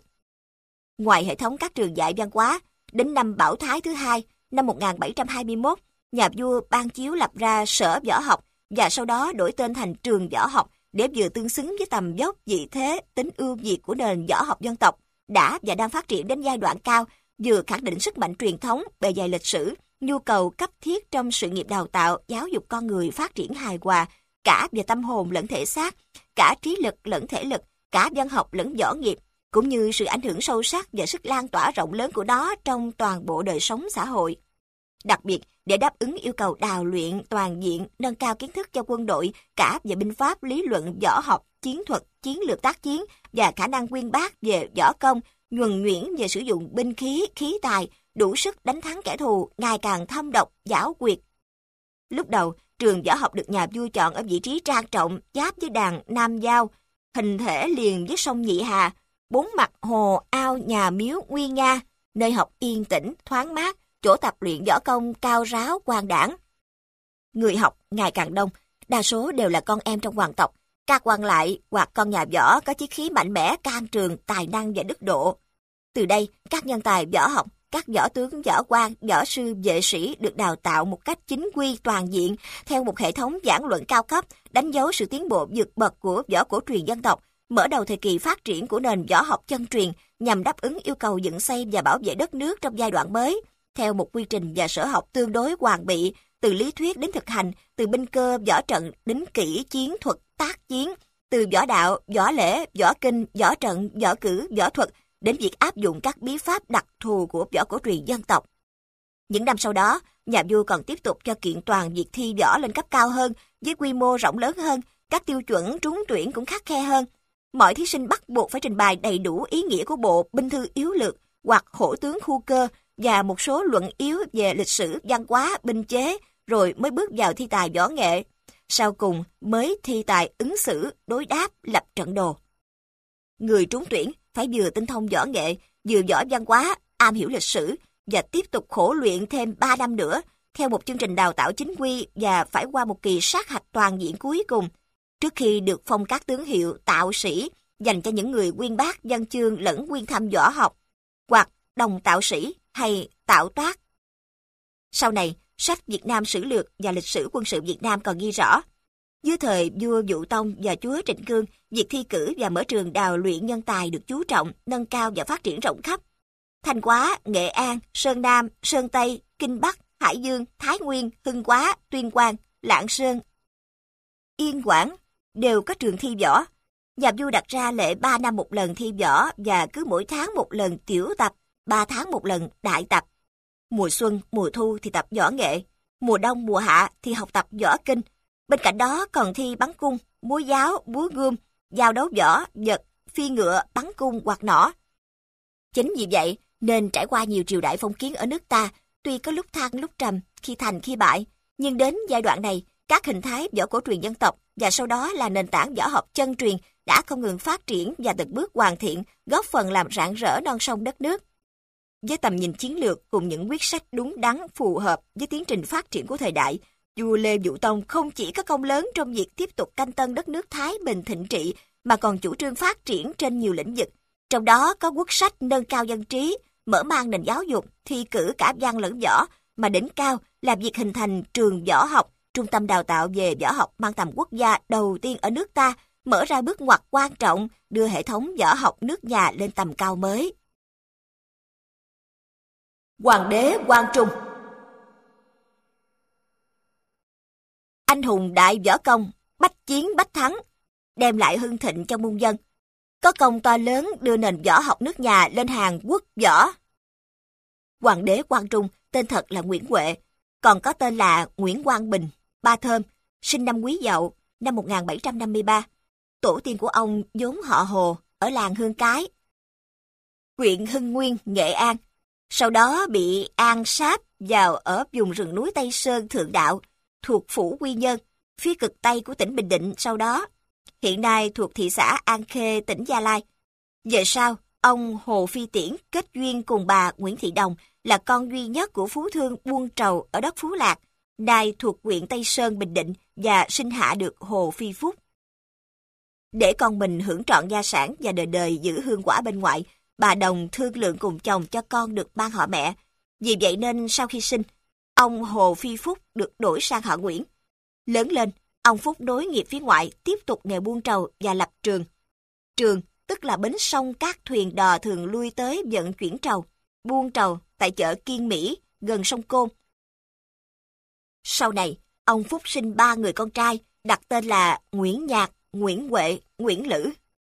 Ngoài hệ thống các trường dạy văn hóa, đến năm Bảo Thái thứ hai, năm 1721, nhà vua ban chiếu lập ra Sở Võ học và sau đó đổi tên thành Trường Võ học để vừa tương xứng với tầm dốc, vị thế, tính ưu việt của nền võ học dân tộc đã và đang phát triển đến giai đoạn cao, vừa khẳng định sức mạnh truyền thống, bề dày lịch sử, nhu cầu cấp thiết trong sự nghiệp đào tạo, giáo dục con người phát triển hài hòa, cả về tâm hồn lẫn thể xác, cả trí lực lẫn thể lực, cả văn học lẫn võ nghiệp, cũng như sự ảnh hưởng sâu sắc và sức lan tỏa rộng lớn của nó trong toàn bộ đời sống xã hội. Đặc biệt, để đáp ứng yêu cầu đào luyện toàn diện, nâng cao kiến thức cho quân đội, cả về binh pháp, lý luận, võ học, chiến thuật, chiến lược tác chiến và khả năng uyên bác về võ công, nhuần nhuyễn về sử dụng binh khí, khí tài, đủ sức đánh thắng kẻ thù, ngày càng thâm độc, giảo quyệt. Lúc đầu, trường võ học được nhà vua chọn ở vị trí trang trọng, giáp với đàn Nam Giao, hình thể liền với sông Nhị Hà, bốn mặt hồ ao nhà miếu nguy nga, nơi học yên tĩnh, thoáng mát, chỗ tập luyện võ công cao ráo quang đãng. Người học ngày càng đông, đa số đều là con em trong hoàng tộc, các quan lại hoặc con nhà võ có chí khí mạnh mẽ, can trường, tài năng và đức độ. Từ đây, các nhân tài võ học, các võ tướng, võ quan, võ sư, vệ sĩ được đào tạo một cách chính quy toàn diện theo một hệ thống giảng luận cao cấp, đánh dấu sự tiến bộ vượt bậc của võ cổ truyền dân tộc, mở đầu thời kỳ phát triển của nền võ học chân truyền nhằm đáp ứng yêu cầu dựng xây và bảo vệ đất nước trong giai đoạn mới, theo một quy trình và sở học tương đối hoàn bị, từ lý thuyết đến thực hành, từ binh cơ, võ trận đến kỹ chiến thuật, tác chiến, từ võ đạo, võ lễ, võ kinh, võ trận, võ cử, võ thuật, đến việc áp dụng các bí pháp đặc thù của võ cổ truyền dân tộc. Những năm sau đó, nhà vua còn tiếp tục cho kiện toàn việc thi võ lên cấp cao hơn, với quy mô rộng lớn hơn, các tiêu chuẩn trúng tuyển cũng khắt khe hơn. Mọi thí sinh bắt buộc phải trình bày đầy đủ ý nghĩa của bộ binh thư yếu lược hoặc hổ tướng khu cơ và một số luận yếu về lịch sử, văn hóa, binh chế, rồi mới bước vào thi tài võ nghệ. Sau cùng mới thi tài ứng xử, đối đáp, lập trận đồ. Người trúng tuyển phải vừa tinh thông võ nghệ, vừa giỏi văn hóa, am hiểu lịch sử và tiếp tục khổ luyện thêm 3 năm nữa theo một chương trình đào tạo chính quy và phải qua một kỳ sát hạch toàn diện cuối cùng trước khi được phong các tướng hiệu tạo sĩ dành cho những người uyên bác văn chương lẫn uyên thâm võ học, hoặc đồng tạo sĩ hay tạo toát. Sau này, sách Việt Nam Sử Lược và Lịch sử quân sự Việt Nam còn ghi rõ, dưới thời vua Dụ Tông và chúa Trịnh Cương, việc thi cử và mở trường đào luyện nhân tài được chú trọng, nâng cao và phát triển rộng khắp. Thanh Hóa, Nghệ An, Sơn Nam, Sơn Tây, Kinh Bắc, Hải Dương, Thái Nguyên, Hưng Hóa, Tuyên Quang, Lạng Sơn, Yên Quảng đều có trường thi võ. Nhà vua đặt ra lệ 3 năm một lần thi võ và cứ mỗi tháng một lần tiểu tập, 3 tháng một lần đại tập. Mùa xuân, mùa thu thì tập võ nghệ, mùa đông, mùa hạ thì học tập võ kinh. Bên cạnh đó còn thi bắn cung, múa giáo, búa gươm, giao đấu võ, vật, phi ngựa, bắn cung hoặc nỏ. Chính vì vậy nên trải qua nhiều triều đại phong kiến ở nước ta, tuy có lúc thăng lúc trầm, khi thành khi bại, nhưng đến giai đoạn này, các hình thái võ cổ truyền dân tộc và sau đó là nền tảng võ học chân truyền đã không ngừng phát triển và từng bước hoàn thiện, góp phần làm rạng rỡ non sông đất nước. Với tầm nhìn chiến lược cùng những quyết sách đúng đắn phù hợp với tiến trình phát triển của thời đại, vua Lê Vũ Tông không chỉ có công lớn trong việc tiếp tục canh tân đất nước Thái Bình thịnh trị, mà còn chủ trương phát triển trên nhiều lĩnh vực. Trong đó có quốc sách nâng cao dân trí, mở mang nền giáo dục, thi cử cả văn lẫn võ, mà đỉnh cao là việc hình thành trường võ học, trung tâm đào tạo về võ học mang tầm quốc gia đầu tiên ở nước ta, mở ra bước ngoặt quan trọng, đưa hệ thống võ học nước nhà lên tầm cao mới. Hoàng đế Quang Trung. Anh hùng đại võ công, bách chiến bách thắng, đem lại hưng thịnh cho muôn dân. Có công to lớn đưa nền võ học nước nhà lên hàng quốc võ. Hoàng đế Quang Trung tên thật là Nguyễn Huệ, còn có tên là Nguyễn Quang Bình, Ba Thơm, sinh năm Quý Dậu, năm 1753. Tổ tiên của ông vốn họ Hồ, ở làng Hương Cái, huyện Hưng Nguyên, Nghệ An. Sau đó bị An sáp vào ở vùng rừng núi Tây Sơn Thượng Đạo, thuộc phủ Quy Nhơn, phía cực Tây của tỉnh Bình Định sau đó. Hiện nay thuộc thị xã An Khê, tỉnh Gia Lai. Về sau, ông Hồ Phi Tiễn kết duyên cùng bà Nguyễn Thị Đồng là con duy nhất của phú thương buôn trầu ở đất Phú Lạc, nay thuộc huyện Tây Sơn, Bình Định, và sinh hạ được Hồ Phi Phúc. Để con mình hưởng trọn gia sản và đời đời giữ hương quả bên ngoại, bà Đồng thương lượng cùng chồng cho con được mang họ mẹ. Vì vậy nên sau khi sinh, ông Hồ Phi Phúc được đổi sang họ Nguyễn. Lớn lên, ông Phúc nối nghiệp phía ngoại, tiếp tục nghề buôn trầu và lập trường. Trường tức là bến sông các thuyền đò thường lui tới vận chuyển trầu, buôn trầu tại chợ Kiên Mỹ, gần sông Côn. Sau này, ông Phúc sinh 3 người con trai, đặt tên là Nguyễn Nhạc, Nguyễn Huệ, Nguyễn Lữ.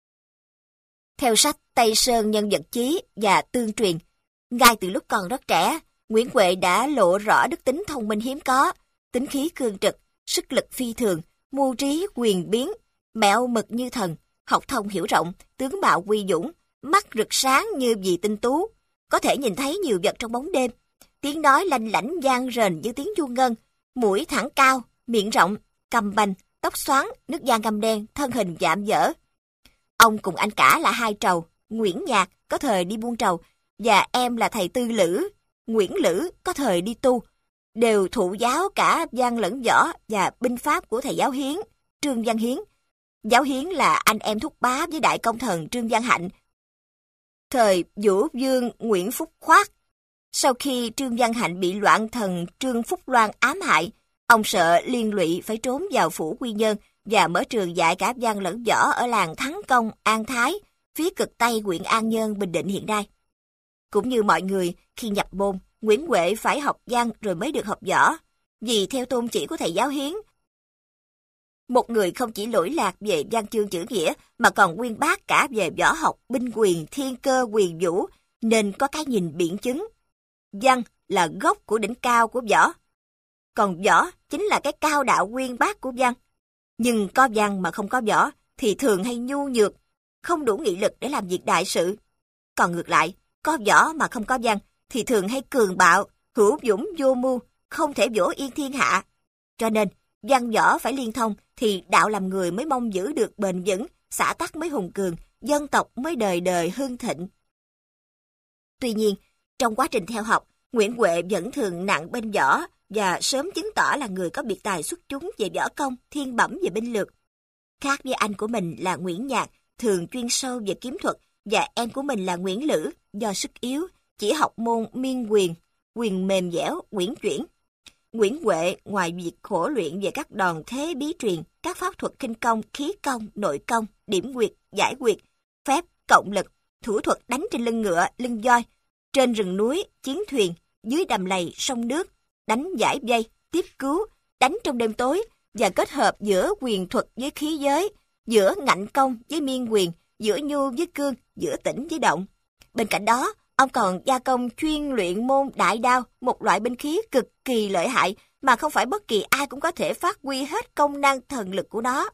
Theo sách Tây Sơn Nhân vật chí và tương truyền, ngay từ lúc còn rất trẻ, Nguyễn Huệ đã lộ rõ đức tính thông minh hiếm có, tính khí cương trực, sức lực phi thường, mưu trí quyền biến, mẹo mực như thần, học thông hiểu rộng, tướng mạo uy dũng, mắt rực sáng như vì tinh tú, có thể nhìn thấy nhiều vật trong bóng đêm, tiếng nói lanh lảnh vang rền như tiếng chuông ngân, mũi thẳng cao, miệng rộng, cằm bành, tóc xoắn, nước da ngăm đen, thân hình vạm vỡ. Ông cùng anh cả là hai trầu, Nguyễn Nhạc có thời đi buôn trầu và em là thầy Tư Lữ, Nguyễn Lữ có thời đi tu, đều thụ giáo cả văn lẫn võ và binh pháp của thầy giáo Hiến, Trương Văn Hiến. Giáo Hiến là anh em thúc bá với đại công thần Trương Văn Hạnh, thời Vũ Vương Nguyễn Phúc Khoát. Sau khi Trương Văn Hạnh bị loạn thần Trương Phúc Loan ám hại, ông sợ liên lụy phải trốn vào phủ Quy Nhơn và mở trường dạy cả văn lẫn võ ở làng Thắng Công, An Thái, phía cực Tây huyện An Nhơn, Bình Định hiện nay. Cũng như mọi người, khi nhập môn, Nguyễn Huệ phải học văn rồi mới được học võ, vì theo tôn chỉ của thầy giáo Hiến, một người không chỉ lỗi lạc về văn chương chữ nghĩa mà còn uyên bác cả về võ học, binh quyền, thiên cơ, quyền vũ, nên có cái nhìn biện chứng. Văn là gốc của đỉnh cao của võ, còn võ chính là cái cao đạo uyên bác của văn. Nhưng có văn mà không có võ thì thường hay nhu nhược, không đủ nghị lực để làm việc đại sự. Còn ngược lại, có võ mà không có văn thì thường hay cường bạo, hữu dũng vô mưu, không thể vỗ yên thiên hạ. Cho nên, văn võ phải liên thông thì đạo làm người mới mong giữ được bền vững, xã tắc mới hùng cường, dân tộc mới đời đời hưng thịnh. Tuy nhiên, trong quá trình theo học, Nguyễn Huệ vẫn thường nặng bên võ và sớm chứng tỏ là người có biệt tài xuất chúng về võ công, thiên bẩm về binh lược. Khác với anh của mình là Nguyễn Nhạc, thường chuyên sâu về kiếm thuật, và em của mình là Nguyễn Lữ, do sức yếu, chỉ học môn miên quyền, quyền mềm dẻo, uyển chuyển. Nguyễn Huệ ngoài việc khổ luyện về các đòn thế bí truyền, các pháp thuật khinh công, khí công, nội công, điểm quyệt, giải quyệt, phép, cộng lực, thủ thuật đánh trên lưng ngựa, lưng voi, trên rừng núi, chiến thuyền, dưới đầm lầy, sông nước, đánh giải vây, tiếp cứu, đánh trong đêm tối và kết hợp giữa quyền thuật với khí giới, giữa ngạnh công với miên quyền, giữa nhu với cương, giữa tĩnh với động. Bên cạnh đó, ông còn gia công chuyên luyện môn đại đao, một loại binh khí cực kỳ lợi hại mà không phải bất kỳ ai cũng có thể phát huy hết công năng thần lực của nó.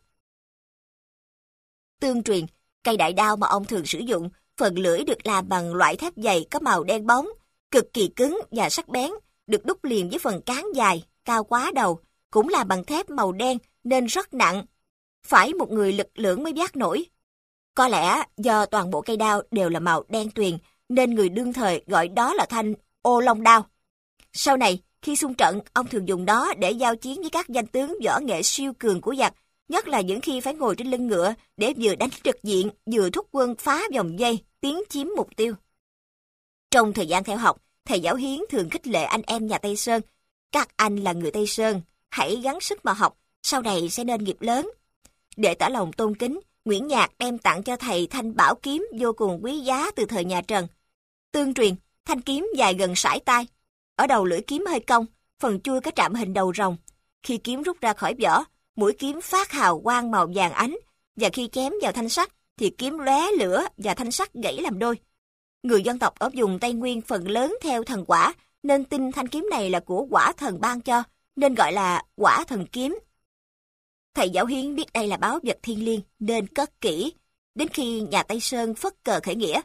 Tương truyền, cây đại đao mà ông thường sử dụng, phần lưỡi được làm bằng loại thép dày có màu đen bóng, cực kỳ cứng và sắc bén, được đúc liền với phần cán dài, cao quá đầu, cũng là bằng thép màu đen nên rất nặng. Phải một người lực lưỡng mới vác nổi. Có lẽ do toàn bộ cây đao đều là màu đen tuyền, nên người đương thời gọi đó là thanh ô long đao. Sau này, khi xung trận, ông thường dùng đó để giao chiến với các danh tướng võ nghệ siêu cường của giặc, nhất là những khi phải ngồi trên lưng ngựa để vừa đánh trực diện, vừa thúc quân phá vòng vây, tiến chiếm mục tiêu. Trong thời gian theo học, thầy giáo Hiến thường khích lệ anh em nhà Tây Sơn. Các anh là người Tây Sơn, hãy gắng sức mà học, sau này sẽ nên nghiệp lớn. Để tỏ lòng tôn kính, Nguyễn Nhạc đem tặng cho thầy thanh bảo kiếm vô cùng quý giá từ thời nhà Trần. Tương truyền, thanh kiếm dài gần sải tay. Ở đầu lưỡi kiếm hơi cong, phần chuôi có trạm hình đầu rồng. Khi kiếm rút ra khỏi vỏ, mũi kiếm phát hào quang màu vàng ánh, và khi chém vào thanh sắt thì kiếm lóe lửa và thanh sắt gãy làm đôi. Người dân tộc ở vùng Tây Nguyên phần lớn theo thần quả, nên tin thanh kiếm này là của quả thần ban cho, nên gọi là quả thần kiếm. Thầy giáo Hiến biết đây là báu vật thiêng liêng nên cất kỹ. Đến khi nhà Tây Sơn phất cờ khởi nghĩa,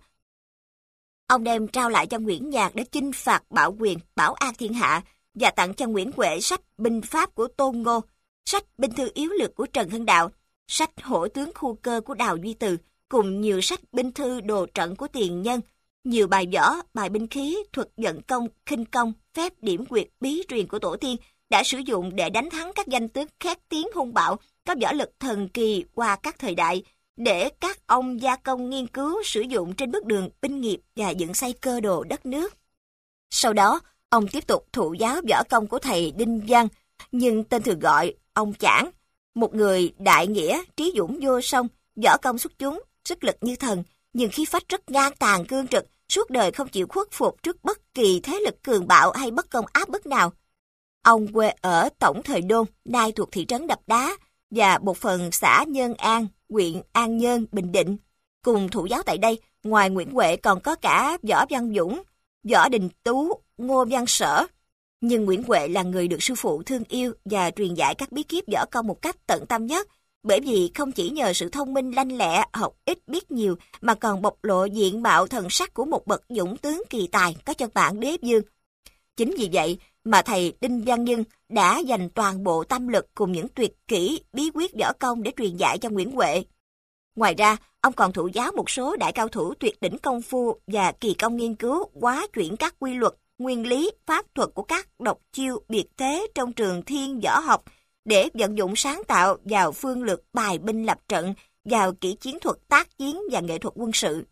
ông đem trao lại cho Nguyễn Nhạc để chinh phạt bảo quyền, bảo an thiên hạ, và tặng cho Nguyễn Huệ sách binh pháp của Tôn Ngô, sách binh thư yếu lược của Trần Hưng Đạo, sách hổ tướng khu cơ của Đào Duy Từ, cùng nhiều sách binh thư đồ trận của Tiền Nhân, nhiều bài võ, bài binh khí, thuật vận công, khinh công, phép điểm quyệt bí truyền của tổ tiên đã sử dụng để đánh thắng các danh tướng khét tiếng hung bạo, có võ lực thần kỳ qua các thời đại, để các ông gia công nghiên cứu sử dụng trên bước đường binh nghiệp và dựng xây cơ đồ đất nước. Sau đó, ông tiếp tục thụ giáo võ công của thầy Đinh Văn, nhưng tên thường gọi ông Chảng, một người đại nghĩa, trí dũng vô song, võ công xuất chúng, sức lực như thần, nhưng khí phách rất ngang tàn cương trực, suốt đời không chịu khuất phục trước bất kỳ thế lực cường bạo hay bất công áp bức nào. Ông quê ở Tổng Thời Đôn, nay thuộc thị trấn Đập Đá, và một phần xã Nhân An, huyện An Nhơn, Bình Định. Cùng thụ giáo tại đây, ngoài Nguyễn Huệ còn có cả Võ Văn Dũng, Võ Đình Tú, Ngô Văn Sở. Nhưng Nguyễn Huệ là người được sư phụ thương yêu và truyền dạy các bí kíp võ công một cách tận tâm nhất, bởi vì không chỉ nhờ sự thông minh lanh lẹ, học ít biết nhiều, mà còn bộc lộ diện mạo thần sắc của một bậc dũng tướng kỳ tài có cho bản đế vương. Chính vì vậy mà thầy Đinh Văn Nhân đã dành toàn bộ tâm lực cùng những tuyệt kỹ, bí quyết võ công để truyền dạy cho Nguyễn Huệ. Ngoài ra, ông còn thụ giáo một số đại cao thủ tuyệt đỉnh công phu và kỳ công nghiên cứu, hóa chuyển các quy luật, nguyên lý, pháp thuật của các độc chiêu biệt thế trong trường thiên võ học để vận dụng sáng tạo vào phương lược bài binh lập trận, vào kỹ chiến thuật tác chiến và nghệ thuật quân sự.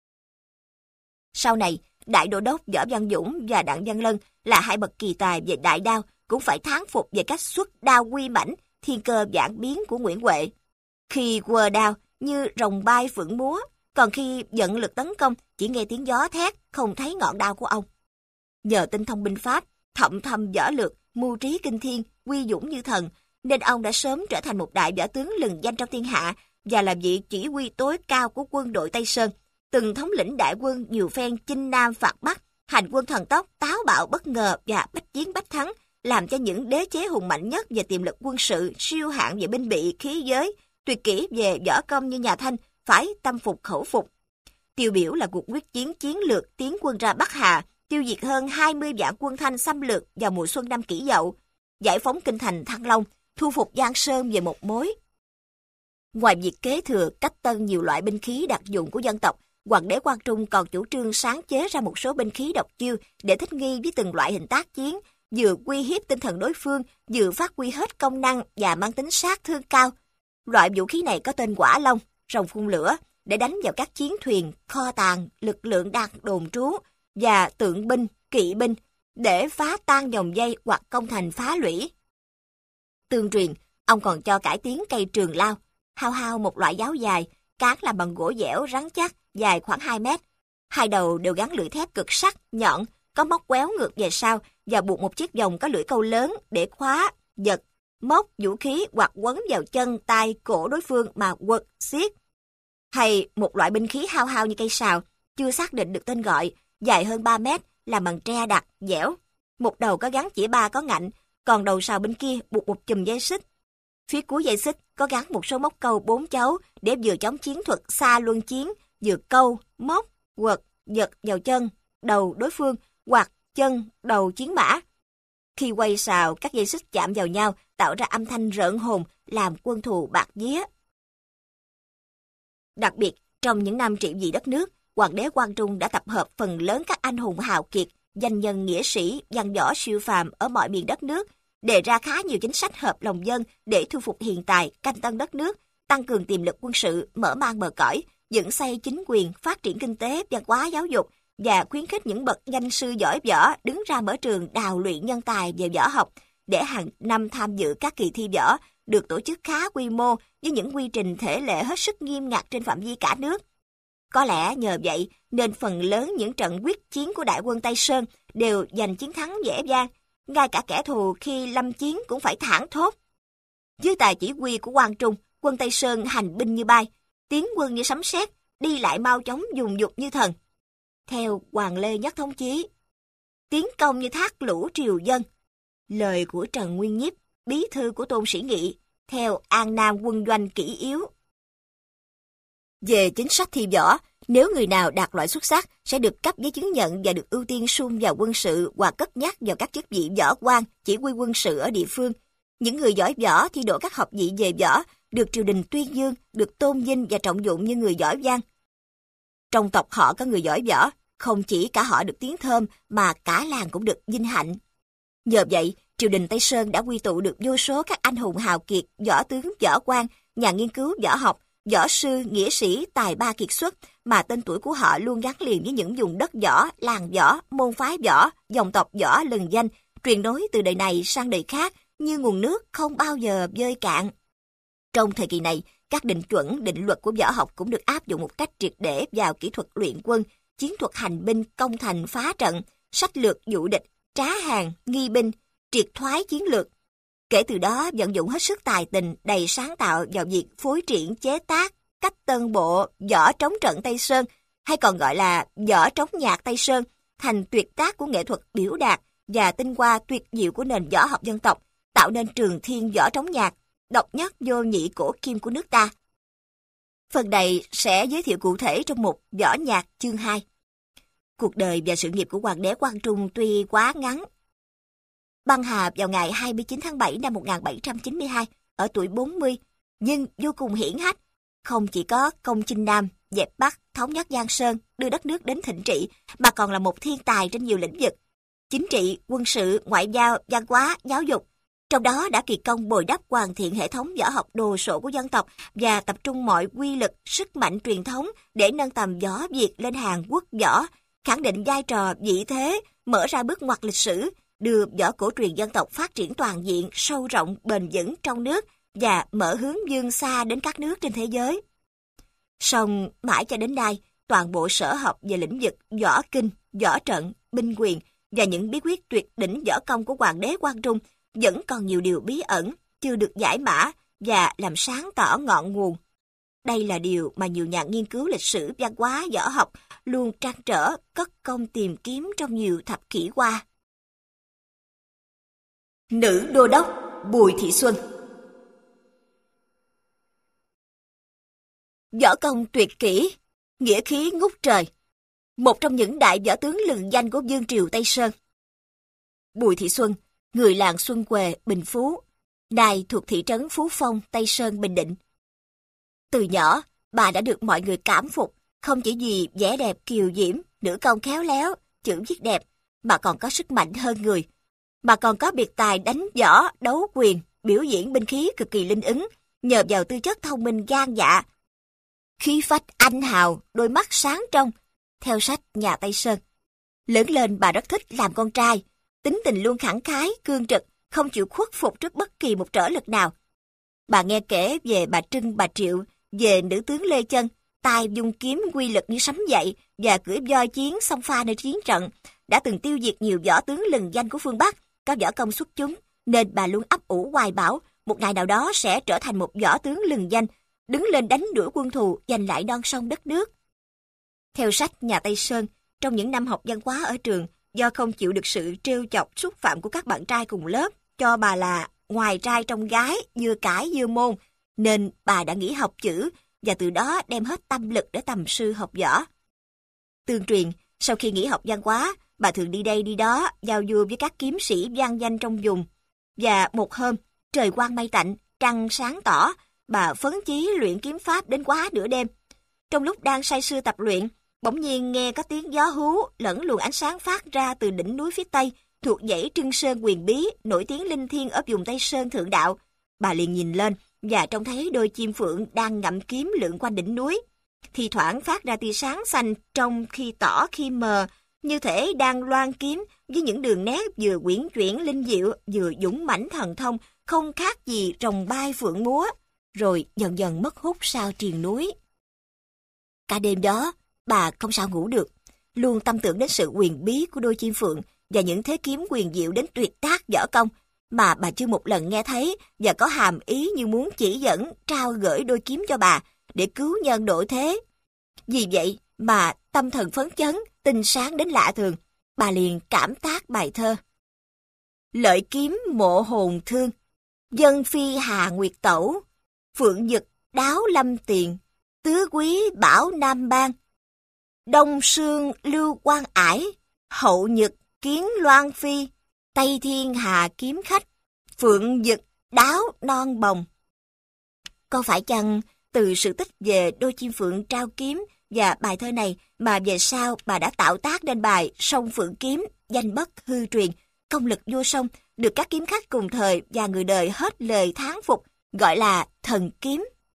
Sau này, Đại Đô đốc Võ Văn Dũng và Đặng Văn Lân là hai bậc kỳ tài về đại đao, cũng phải thán phục về cách xuất đao quy mãnh, thiên cơ vạn biến của Nguyễn Huệ. Khi quơ đao như rồng bay phượng múa, còn khi vận lực tấn công chỉ nghe tiếng gió thét, không thấy ngọn đao của ông. Nhờ tinh thông binh pháp, thậm thâm võ lược, mưu trí kinh thiên, uy dũng như thần, nên ông đã sớm trở thành một đại võ tướng lừng danh trong thiên hạ và là vị chỉ huy tối cao của quân đội Tây Sơn, từng thống lĩnh đại quân nhiều phen chinh nam phạt bắc, hành quân thần tốc, táo bạo bất ngờ và bách chiến bách thắng, làm cho những đế chế hùng mạnh nhất về tiềm lực quân sự, siêu hạng về binh bị, khí giới, tuyệt kỹ về võ công như nhà Thanh phải tâm phục khẩu phục. Tiêu biểu là cuộc quyết chiến chiến lược tiến quân ra Bắc Hà, tiêu diệt hơn 20 vạn quân Thanh xâm lược vào mùa xuân năm Kỷ Dậu, giải phóng kinh thành Thăng Long, thu phục Giang Sơn về một mối. Ngoài việc kế thừa cách tân nhiều loại binh khí đặc dụng của dân tộc, Hoàng đế Quang Trung còn chủ trương sáng chế ra một số binh khí độc chiêu để thích nghi với từng loại hình tác chiến, vừa uy hiếp tinh thần đối phương, vừa phát huy hết công năng và mang tính sát thương cao. Loại vũ khí này có tên Hỏa Long, rồng phun lửa, để đánh vào các chiến thuyền, kho tàng, lực lượng đang đồn trú và tượng binh, kỵ binh để phá tan dòng dây hoặc công thành phá lũy. Tương truyền, ông còn cho cải tiến cây trường lao, hao hao một loại giáo dài, cán làm bằng gỗ dẻo rắn chắc, dài khoảng 2 mét. Hai đầu đều gắn lưỡi thép cực sắc, nhọn, có móc quéo ngược về sau và buộc một chiếc vòng có lưỡi câu lớn để khóa, giật, móc vũ khí hoặc quấn vào chân, tay, cổ đối phương mà quật, xiết. Hay một loại binh khí hao hao như cây sào, chưa xác định được tên gọi, dài hơn 3 mét, làm bằng tre đặc, dẻo. Một đầu có gắn chĩa ba có ngạnh, còn đầu sào bên kia buộc một chùm dây xích. Phía cuối dây xích có gắn một số móc câu 4 chấu để vừa chống chiến thuật xa luân chiến, vừa câu, móc, quật, giật vào chân, đầu đối phương hoặc chân, đầu chiến mã. Khi quay sào, các dây xích chạm vào nhau, tạo ra âm thanh rợn hồn, làm quân thù bạt vía. Đặc biệt, trong những năm trị vì đất nước, Hoàng đế Quang Trung đã tập hợp phần lớn các anh hùng hào kiệt, danh nhân nghĩa sĩ, văn võ siêu phàm ở mọi miền đất nước, đề ra khá nhiều chính sách hợp lòng dân để thu phục hiền tài, canh tân đất nước, tăng cường tiềm lực quân sự, mở mang bờ cõi, dựng xây chính quyền, phát triển kinh tế, văn hóa, giáo dục và khuyến khích những bậc danh sư giỏi võ đứng ra mở trường đào luyện nhân tài về võ học để hàng năm tham dự các kỳ thi võ được tổ chức khá quy mô với những quy trình thể lệ hết sức nghiêm ngặt trên phạm vi cả nước. Có lẽ nhờ vậy nên phần lớn những trận quyết chiến của đại quân Tây Sơn đều giành chiến thắng dễ dàng, ngay cả kẻ thù khi lâm chiến cũng phải thảng thốt. Dưới tài chỉ huy của Quang Trung, quân Tây Sơn hành binh như bay, tiến quân như sấm sét, đi lại mau chóng dùng dục như thần. Theo Hoàng Lê Nhất Thống Chí, tiến công như thác lũ triều dân. Lời của Trần Nguyên Nhiếp, bí thư của Tôn Sĩ Nghị, theo An Nam quân doanh kỷ yếu. Về chính sách thi võ, nếu người nào đạt loại xuất sắc sẽ được cấp giấy chứng nhận và được ưu tiên sung vào quân sự hoặc cất nhắc vào các chức vị võ quan, chỉ huy quân sự ở địa phương. Những người giỏi võ thi đỗ các học vị về võ được triều đình tuyên dương, được tôn vinh và trọng dụng như người giỏi văn. Trong tộc họ có người giỏi võ, không chỉ cả họ được tiếng thơm mà cả làng cũng được vinh hạnh. Nhờ vậy, triều đình Tây Sơn đã quy tụ được vô số các anh hùng hào kiệt, võ tướng, võ quan, nhà nghiên cứu võ học, võ sư, nghĩa sĩ, tài ba kiệt xuất mà tên tuổi của họ luôn gắn liền với những vùng đất võ, làng võ, môn phái võ, dòng tộc võ lừng danh, truyền nối từ đời này sang đời khác như nguồn nước không bao giờ vơi cạn. Trong thời kỳ này, các định chuẩn, định luật của võ học cũng được áp dụng một cách triệt để vào kỹ thuật luyện quân, chiến thuật hành binh, công thành phá trận, sách lược dụ địch, trá hàng, nghi binh, triệt thoái chiến lược. Kể từ đó, vận dụng hết sức tài tình, đầy sáng tạo vào việc phối triển chế tác, cách tân bộ, võ trống trận Tây Sơn, hay còn gọi là võ trống nhạc Tây Sơn, thành tuyệt tác của nghệ thuật biểu đạt và tinh hoa tuyệt diệu của nền võ học dân tộc, tạo nên trường thiên võ trống nhạc, độc nhất vô nhị cổ kim của nước ta. Phần này sẽ giới thiệu cụ thể trong mục Võ nhạc chương 2. Cuộc đời và sự nghiệp của Hoàng đế Quang Trung tuy quá ngắn. Băng hà vào ngày 29 tháng 7 năm 1792, ở tuổi 40, nhưng vô cùng hiển hách. Không chỉ có công chinh Nam, dẹp Bắc, thống nhất Giang Sơn, đưa đất nước đến thịnh trị, mà còn là một thiên tài trên nhiều lĩnh vực. Chính trị, quân sự, ngoại giao, văn hóa, giáo dục. Trong đó đã kỳ công bồi đắp hoàn thiện hệ thống võ học đồ sộ của dân tộc và tập trung mọi quy lực, sức mạnh truyền thống để nâng tầm võ Việt lên hàng quốc võ, khẳng định vai trò vị thế, mở ra bước ngoặt lịch sử, đưa võ cổ truyền dân tộc phát triển toàn diện, sâu rộng, bền vững trong nước và mở hướng vươn xa đến các nước trên thế giới. Song mãi cho đến nay, toàn bộ sở học về lĩnh vực võ kinh, võ trận, binh quyền và những bí quyết tuyệt đỉnh võ công của Hoàng đế Quang Trung vẫn còn nhiều điều bí ẩn, chưa được giải mã và làm sáng tỏ ngọn nguồn. Đây là điều mà nhiều nhà nghiên cứu lịch sử văn hóa võ học luôn trăn trở, cất công tìm kiếm trong nhiều thập kỷ qua. Nữ đô đốc Bùi Thị Xuân. Võ công tuyệt kỹ, nghĩa khí ngút trời, một trong những đại võ tướng lừng danh của vương triều Tây Sơn. Bùi Thị Xuân, người làng Xuân Quề, Bình Phú, nay thuộc thị trấn Phú Phong, Tây Sơn, Bình Định. Từ nhỏ, bà đã được mọi người cảm phục, không chỉ vì vẻ đẹp kiều diễm, nữ công khéo léo, chữ viết đẹp, mà còn có sức mạnh hơn người, mà còn có biệt tài đánh võ, đấu quyền, biểu diễn binh khí cực kỳ linh ứng, nhờ vào tư chất thông minh gan dạ. Khí phách anh hào, đôi mắt sáng trong, theo sách nhà Tây Sơn. Lớn lên bà rất thích làm con trai, tính tình luôn khẳng khái, cương trực, không chịu khuất phục trước bất kỳ một trở lực nào. Bà nghe kể về bà Trưng, bà Triệu, về nữ tướng Lê Chân, tài dùng kiếm quy lực như sấm dậy và cưỡi voi chiến xông pha nơi chiến trận, đã từng tiêu diệt nhiều võ tướng lừng danh của phương Bắc, có võ công xuất chúng, nên bà luôn ấp ủ hoài bão một ngày nào đó sẽ trở thành một võ tướng lừng danh, đứng lên đánh đuổi quân thù, giành lại non sông đất nước. Theo sách nhà Tây Sơn, trong những năm học văn hóa ở trường, do không chịu được sự trêu chọc xúc phạm của các bạn trai cùng lớp, cho bà là ngoài trai trong gái, vừa cãi vừa môn, nên bà đã nghỉ học chữ và từ đó đem hết tâm lực để tầm sư học võ. Tương truyền, sau khi nghỉ học văn hóa, bà thường đi đây đi đó, giao du với các kiếm sĩ vang danh trong vùng. Và một hôm, trời quang mây tạnh, trăng sáng tỏ, bà phấn chí luyện kiếm pháp đến quá nửa đêm. Trong lúc đang say sưa tập luyện, bỗng nhiên nghe có tiếng gió hú lẫn luồng ánh sáng phát ra từ đỉnh núi phía tây, thuộc dãy Trưng Sơn huyền bí, nổi tiếng linh thiêng ở vùng Tây Sơn Thượng Đạo. Bà liền nhìn lên và trông thấy đôi chim phượng đang ngậm kiếm lượn quanh đỉnh núi. Thì thoảng phát ra tia sáng xanh trong khi tỏ khi mờ, như thể đang loan kiếm với những đường nét vừa uyển chuyển linh diệu, vừa dũng mãnh thần thông, không khác gì rồng bay phượng múa, rồi dần dần mất hút sau triền núi. Cả đêm đó, bà không sao ngủ được, luôn tâm tưởng đến sự huyền bí của đôi chim phượng và những thế kiếm huyền diệu đến tuyệt tác võ công mà bà chưa một lần nghe thấy, và có hàm ý như muốn chỉ dẫn trao gửi đôi kiếm cho bà để cứu nhân độ thế. Vì vậy mà tâm thần phấn chấn, tinh sáng đến lạ thường, bà liền cảm tác bài thơ: Lợi kiếm mộ hồn thương, dân phi hà nguyệt tẩu, phượng dực đáo lâm tiền, tứ quý bảo nam bang. Đông sương lưu quan ải, hậu nhật kiến loan phi, tây thiên hà kiếm khách, phượng dực đáo non bồng. Có phải chăng từ sự tích về đôi chim phượng trao kiếm và bài thơ này mà về sau bà đã tạo tác nên bài Song Phượng Kiếm, danh bất hư truyền, công lực vô song, được các kiếm khách cùng thời và người đời hết lời thán phục, gọi là thần kiếm.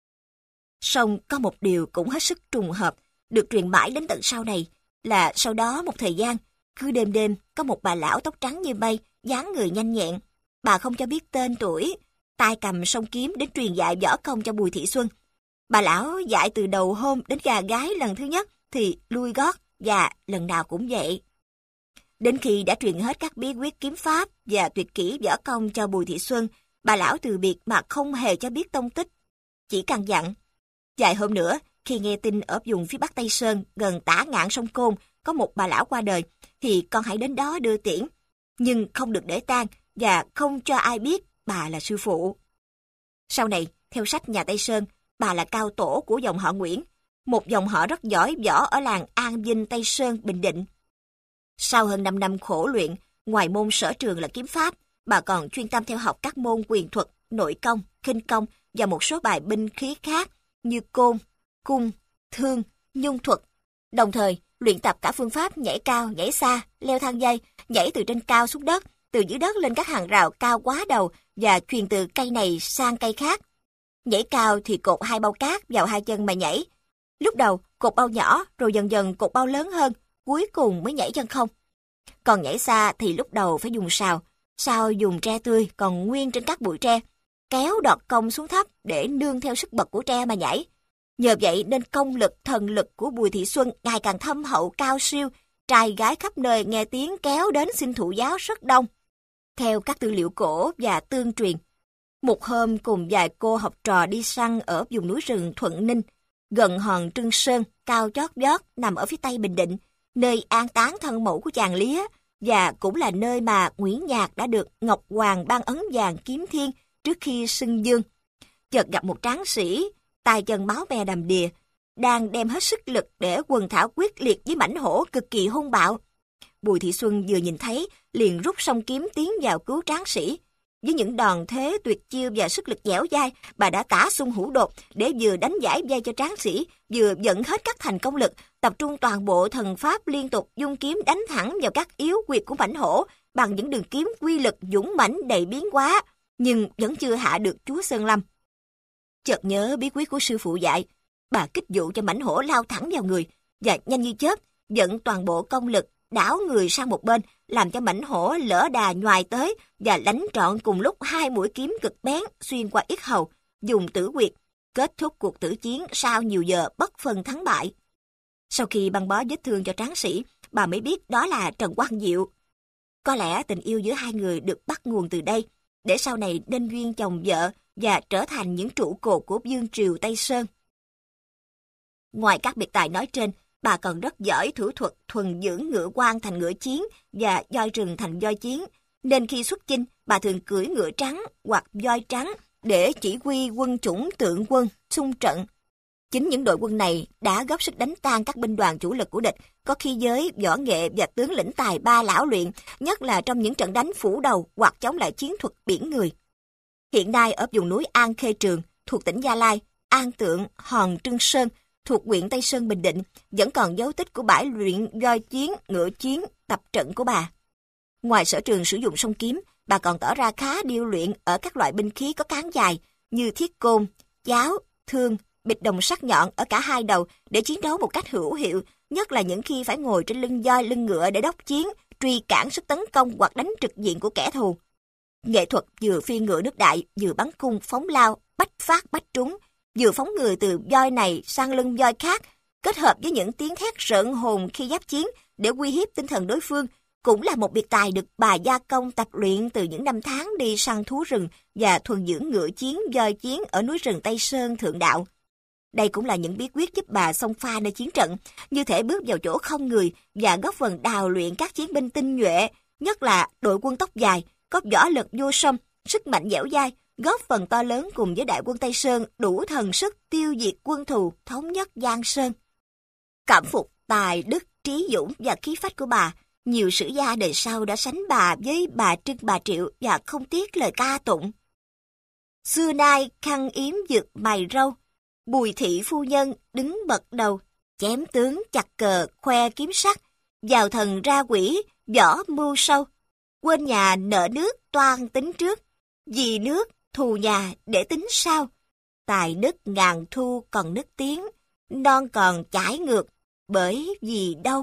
Song có một điều cũng hết sức trùng hợp, được truyền mãi đến tận sau này, là sau đó một thời gian, cứ đêm đêm có một bà lão tóc trắng như mây, dáng người nhanh nhẹn. Bà không cho biết tên tuổi, tay cầm song kiếm đến truyền dạy võ công cho Bùi Thị Xuân. Bà lão dạy từ đầu hôm đến gà gái lần thứ nhất thì lui gót, và lần nào cũng vậy. Đến khi đã truyền hết các bí quyết kiếm pháp và tuyệt kỹ võ công cho Bùi Thị Xuân, bà lão từ biệt mà không hề cho biết tông tích, chỉ căn dặn: vài hôm nữa, khi nghe tin ở vùng phía bắc Tây Sơn, gần Tả Ngạn sông Côn, có một bà lão qua đời, thì con hãy đến đó đưa tiễn, nhưng không được để tang và không cho ai biết bà là sư phụ. Sau này, theo sách nhà Tây Sơn, bà là cao tổ của dòng họ Nguyễn, một dòng họ rất giỏi võ ở làng An Vinh, Tây Sơn, Bình Định. Sau hơn 5 năm khổ luyện, ngoài môn sở trường là kiếm pháp, bà còn chuyên tâm theo học các môn quyền thuật, nội công, khinh công và một số bài binh khí khác như côn, cung, thương, nhung thuật. Đồng thời, luyện tập cả phương pháp nhảy cao, nhảy xa, leo thang dây, nhảy từ trên cao xuống đất, từ dưới đất lên các hàng rào cao quá đầu và truyền từ cây này sang cây khác. Nhảy cao thì cột 2 bao cát vào 2 chân mà nhảy. Lúc đầu cột bao nhỏ, rồi dần dần cột bao lớn hơn, cuối cùng mới nhảy chân không. Còn nhảy xa thì lúc đầu phải dùng sào, sau dùng tre tươi còn nguyên trên các bụi tre, kéo đọt cong xuống thấp để nương theo sức bật của tre mà nhảy. Nhờ vậy nên công lực, thần lực của Bùi Thị Xuân ngày càng thâm hậu cao siêu, trai gái khắp nơi nghe tiếng kéo đến xin thụ giáo rất đông. Theo các tư liệu cổ và tương truyền, một hôm cùng vài cô học trò đi săn ở vùng núi rừng Thuận Ninh, gần hòn Trưng Sơn, cao chót vót nằm ở phía tây Bình Định, nơi an táng thân mẫu của chàng Lía, và cũng là nơi mà Nguyễn Nhạc đã được Ngọc Hoàng ban ấn vàng kiếm thiên trước khi xưng dương. Chợt gặp một tráng sĩ, tay chân máu me đầm đìa, đang đem hết sức lực để quần thảo quyết liệt với mãnh hổ cực kỳ hung bạo. Bùi Thị Xuân vừa nhìn thấy, liền rút song kiếm tiến vào cứu tráng sĩ. Với những đòn thế tuyệt chiêu và sức lực dẻo dai, bà đã tả xung hữu đột để vừa đánh giải vây cho tráng sĩ, vừa dẫn hết các thành công lực, tập trung toàn bộ thần pháp liên tục dung kiếm đánh thẳng vào các yếu quyệt của mãnh hổ bằng những đường kiếm quy lực dũng mãnh đầy biến hóa, nhưng vẫn chưa hạ được chúa Sơn Lâm. Chợt nhớ bí quyết của sư phụ dạy, bà kích dụ cho mãnh hổ lao thẳng vào người và nhanh như chớp dẫn toàn bộ công lực đảo người sang một bên, làm cho mãnh hổ lỡ đà nhoài tới và đánh trọn cùng lúc 2 mũi kiếm cực bén xuyên qua yết hầu, dùng tử quyệt, kết thúc cuộc tử chiến sau nhiều giờ bất phân thắng bại. Sau khi băng bó vết thương cho tráng sĩ, bà mới biết đó là Trần Quang Diệu. Có lẽ tình yêu giữa hai người được bắt nguồn từ đây, để sau này nên duyên chồng vợ và trở thành những trụ cột của vương triều Tây Sơn. Ngoài các biệt tài nói trên, bà còn rất giỏi thủ thuật thuần dưỡng ngựa quan thành ngựa chiến và voi rừng thành voi chiến, nên khi xuất chinh, bà thường cưỡi ngựa trắng hoặc voi trắng để chỉ huy quân chủng tượng quân xung trận. Chính những đội quân này đã góp sức đánh tan các binh đoàn chủ lực của địch, có khí giới, võ nghệ và tướng lĩnh tài ba lão luyện, nhất là trong những trận đánh phủ đầu hoặc chống lại chiến thuật biển người. Hiện nay ở vùng núi An Khê Trường, thuộc tỉnh Gia Lai, An Tượng, Hòn Trưng Sơn, thuộc huyện Tây Sơn, Bình Định, vẫn còn dấu tích của bãi luyện voi chiến, ngựa chiến, tập trận của bà. Ngoài sở trường sử dụng song kiếm, bà còn tỏ ra khá điêu luyện ở các loại binh khí có cán dài như thiết côn, giáo, thương, bịch đồng sắc nhọn ở cả hai đầu để chiến đấu một cách hữu hiệu, nhất là những khi phải ngồi trên lưng voi, lưng ngựa để đốc chiến, truy cản sức tấn công hoặc đánh trực diện của kẻ thù. Nghệ thuật vừa phi ngựa nước đại, vừa bắn cung phóng lao, bách phát bách trúng, vừa phóng người từ voi này sang lưng voi khác, kết hợp với những tiếng thét rợn hồn khi giáp chiến để uy hiếp tinh thần đối phương, cũng là một biệt tài được bà gia công tập luyện từ những năm tháng đi săn thú rừng và thuần dưỡng ngựa chiến, voi chiến ở núi rừng Tây Sơn Thượng Đạo. Đây cũng là những bí quyết giúp bà xông pha nơi chiến trận, như thể bước vào chỗ không người và góp phần đào luyện các chiến binh tinh nhuệ, nhất là đội quân tóc dài, có võ lực vô song, sức mạnh dẻo dai, góp phần to lớn cùng với đại quân Tây Sơn đủ thần sức tiêu diệt quân thù, thống nhất Giang Sơn. Cảm phục tài đức, trí dũng và khí phách của bà, nhiều sử gia đời sau đã sánh bà với bà Trưng Bà Triệu và không tiếc lời ca tụng. Xưa nay khăn yếm dược mày râu, Bùi thị phu nhân đứng bậc đầu, chém tướng chặt cờ khoe kiếm sắc, vào thần ra quỷ, võ mưu sâu, quên nhà nợ nước toan tính trước, vì nước thù nhà để tính sau, tài đức ngàn thu còn nức tiếng, non còn chải ngược, bởi vì đâu.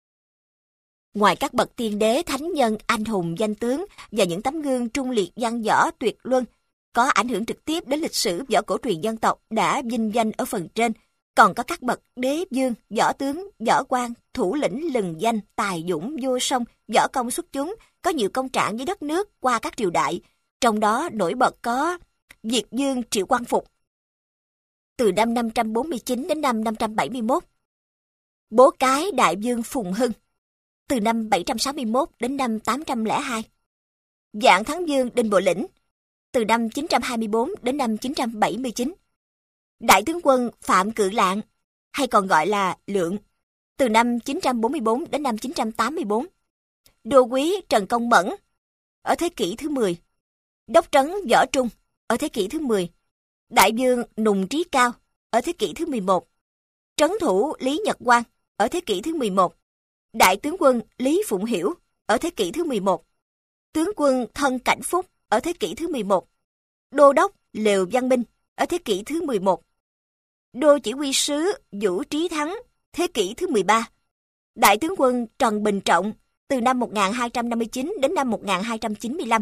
Ngoài các bậc tiên đế, thánh nhân, anh hùng, danh tướng và những tấm gương trung liệt văn võ tuyệt luân, có ảnh hưởng trực tiếp đến lịch sử võ cổ truyền dân tộc đã vinh danh ở phần trên, còn có các bậc đế vương, võ tướng, võ quan, thủ lĩnh lừng danh, tài dũng vô song, võ công xuất chúng, có nhiều công trạng với đất nước qua các triều đại, trong đó nổi bật có Việt vương Triệu Quang Phục từ năm 549 đến năm 571, bố cái đại vương Phùng Hưng từ năm 761 đến năm 802, Vạn Thắng vương Đinh Bộ Lĩnh từ năm 924 đến năm 979, đại tướng quân Phạm Cự Lạng hay còn gọi là Lượng từ năm 944 đến năm 984, đô úy Trần Công Mẫn ở thế kỷ thứ 10, đốc trấn Võ Trung ở thế kỷ thứ 10, đại vương Nùng Trí Cao ở thế kỷ thứ 11, trấn thủ Lý Nhật Quang ở thế kỷ thứ 11, đại tướng quân Lý Phụng Hiểu ở thế kỷ thứ 11, tướng quân Thân Cảnh Phúc ở thế kỷ thứ 11, đô đốc Lều Văn Minh ở thế kỷ thứ 11, đô chỉ huy sứ Vũ Trí Thắng thế kỷ thứ 13, đại tướng quân Trần Bình Trọng từ năm 1259 đến năm 1295,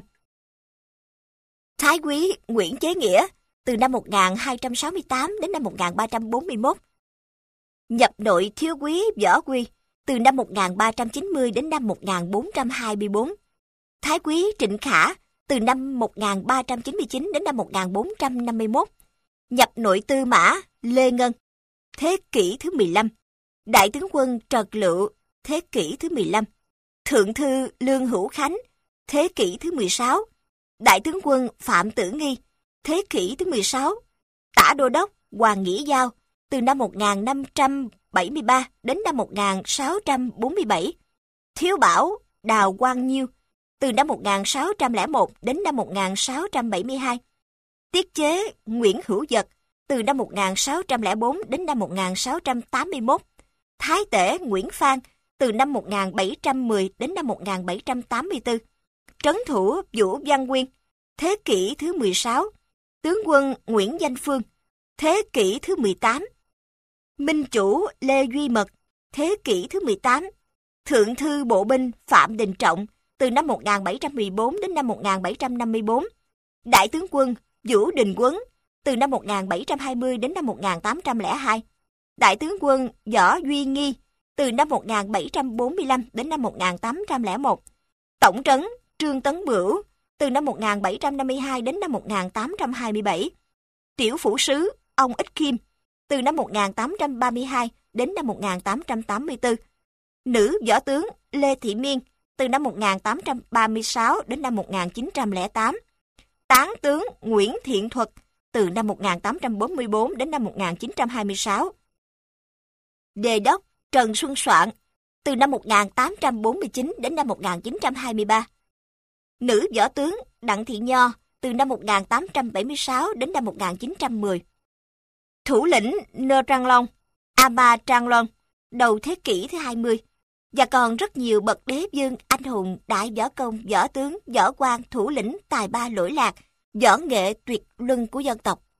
thái úy Nguyễn Chế Nghĩa từ năm 1268 đến năm 1341, nhập nội thiếu úy Võ Quy từ năm 1390 đến năm 1424, thái úy Trịnh Khả từ năm 1399 đến năm 1451, nhập nội tư mã Lê Ngân thế kỷ thứ 15, đại tướng quân Trần Lựu thế kỷ thứ 15, thượng thư Lương Hữu Khánh thế kỷ thứ 16, đại tướng quân Phạm Tử Nghi thế kỷ thứ 16, tả đô đốc Hoàng Nghĩa Giao từ năm 1573 đến năm 1647, thiếu bảo Đào Quang Nhiêu từ năm 1601 đến năm 1672, tiết chế Nguyễn Hữu Dật từ năm 1604 đến năm 1681, thái tể Nguyễn Phan từ năm 1710 đến năm 1784, trấn thủ Vũ Văn Nguyên thế kỷ thứ 16, tướng quân Nguyễn Danh Phương thế kỷ thứ 18, minh chủ Lê Duy Mật thế kỷ thứ 18, thượng thư bộ binh Phạm Đình Trọng từ năm 1714 đến năm 1754, đại tướng quân Vũ Đình Quấn từ năm 1720 đến năm 1802, đại tướng quân Võ Duy Nghi từ năm 1745 đến năm 1801, tổng trấn Trương Tấn Bửu từ năm 1752 đến năm 1827, tiểu phủ sứ ông Ích Khiêm từ năm 1832 đến năm 1884, nữ võ tướng Lê Thị Miên từ năm 1836 đến năm 1908, tán tướng Nguyễn Thiện Thuật từ năm 1844 đến năm 1926. Đề đốc Trần Xuân Soạn từ năm 1849 đến năm 1923. Nữ võ tướng Đặng Thị Nho từ năm 1876 đến năm 1910. Thủ lĩnh Nơ Trang Long, Ama Trang Long, đầu thế kỷ thứ 20. Và còn rất nhiều bậc đế vương, anh hùng, đại võ công, võ tướng, võ quan, thủ lĩnh, tài ba lỗi lạc, võ nghệ tuyệt luân của dân tộc.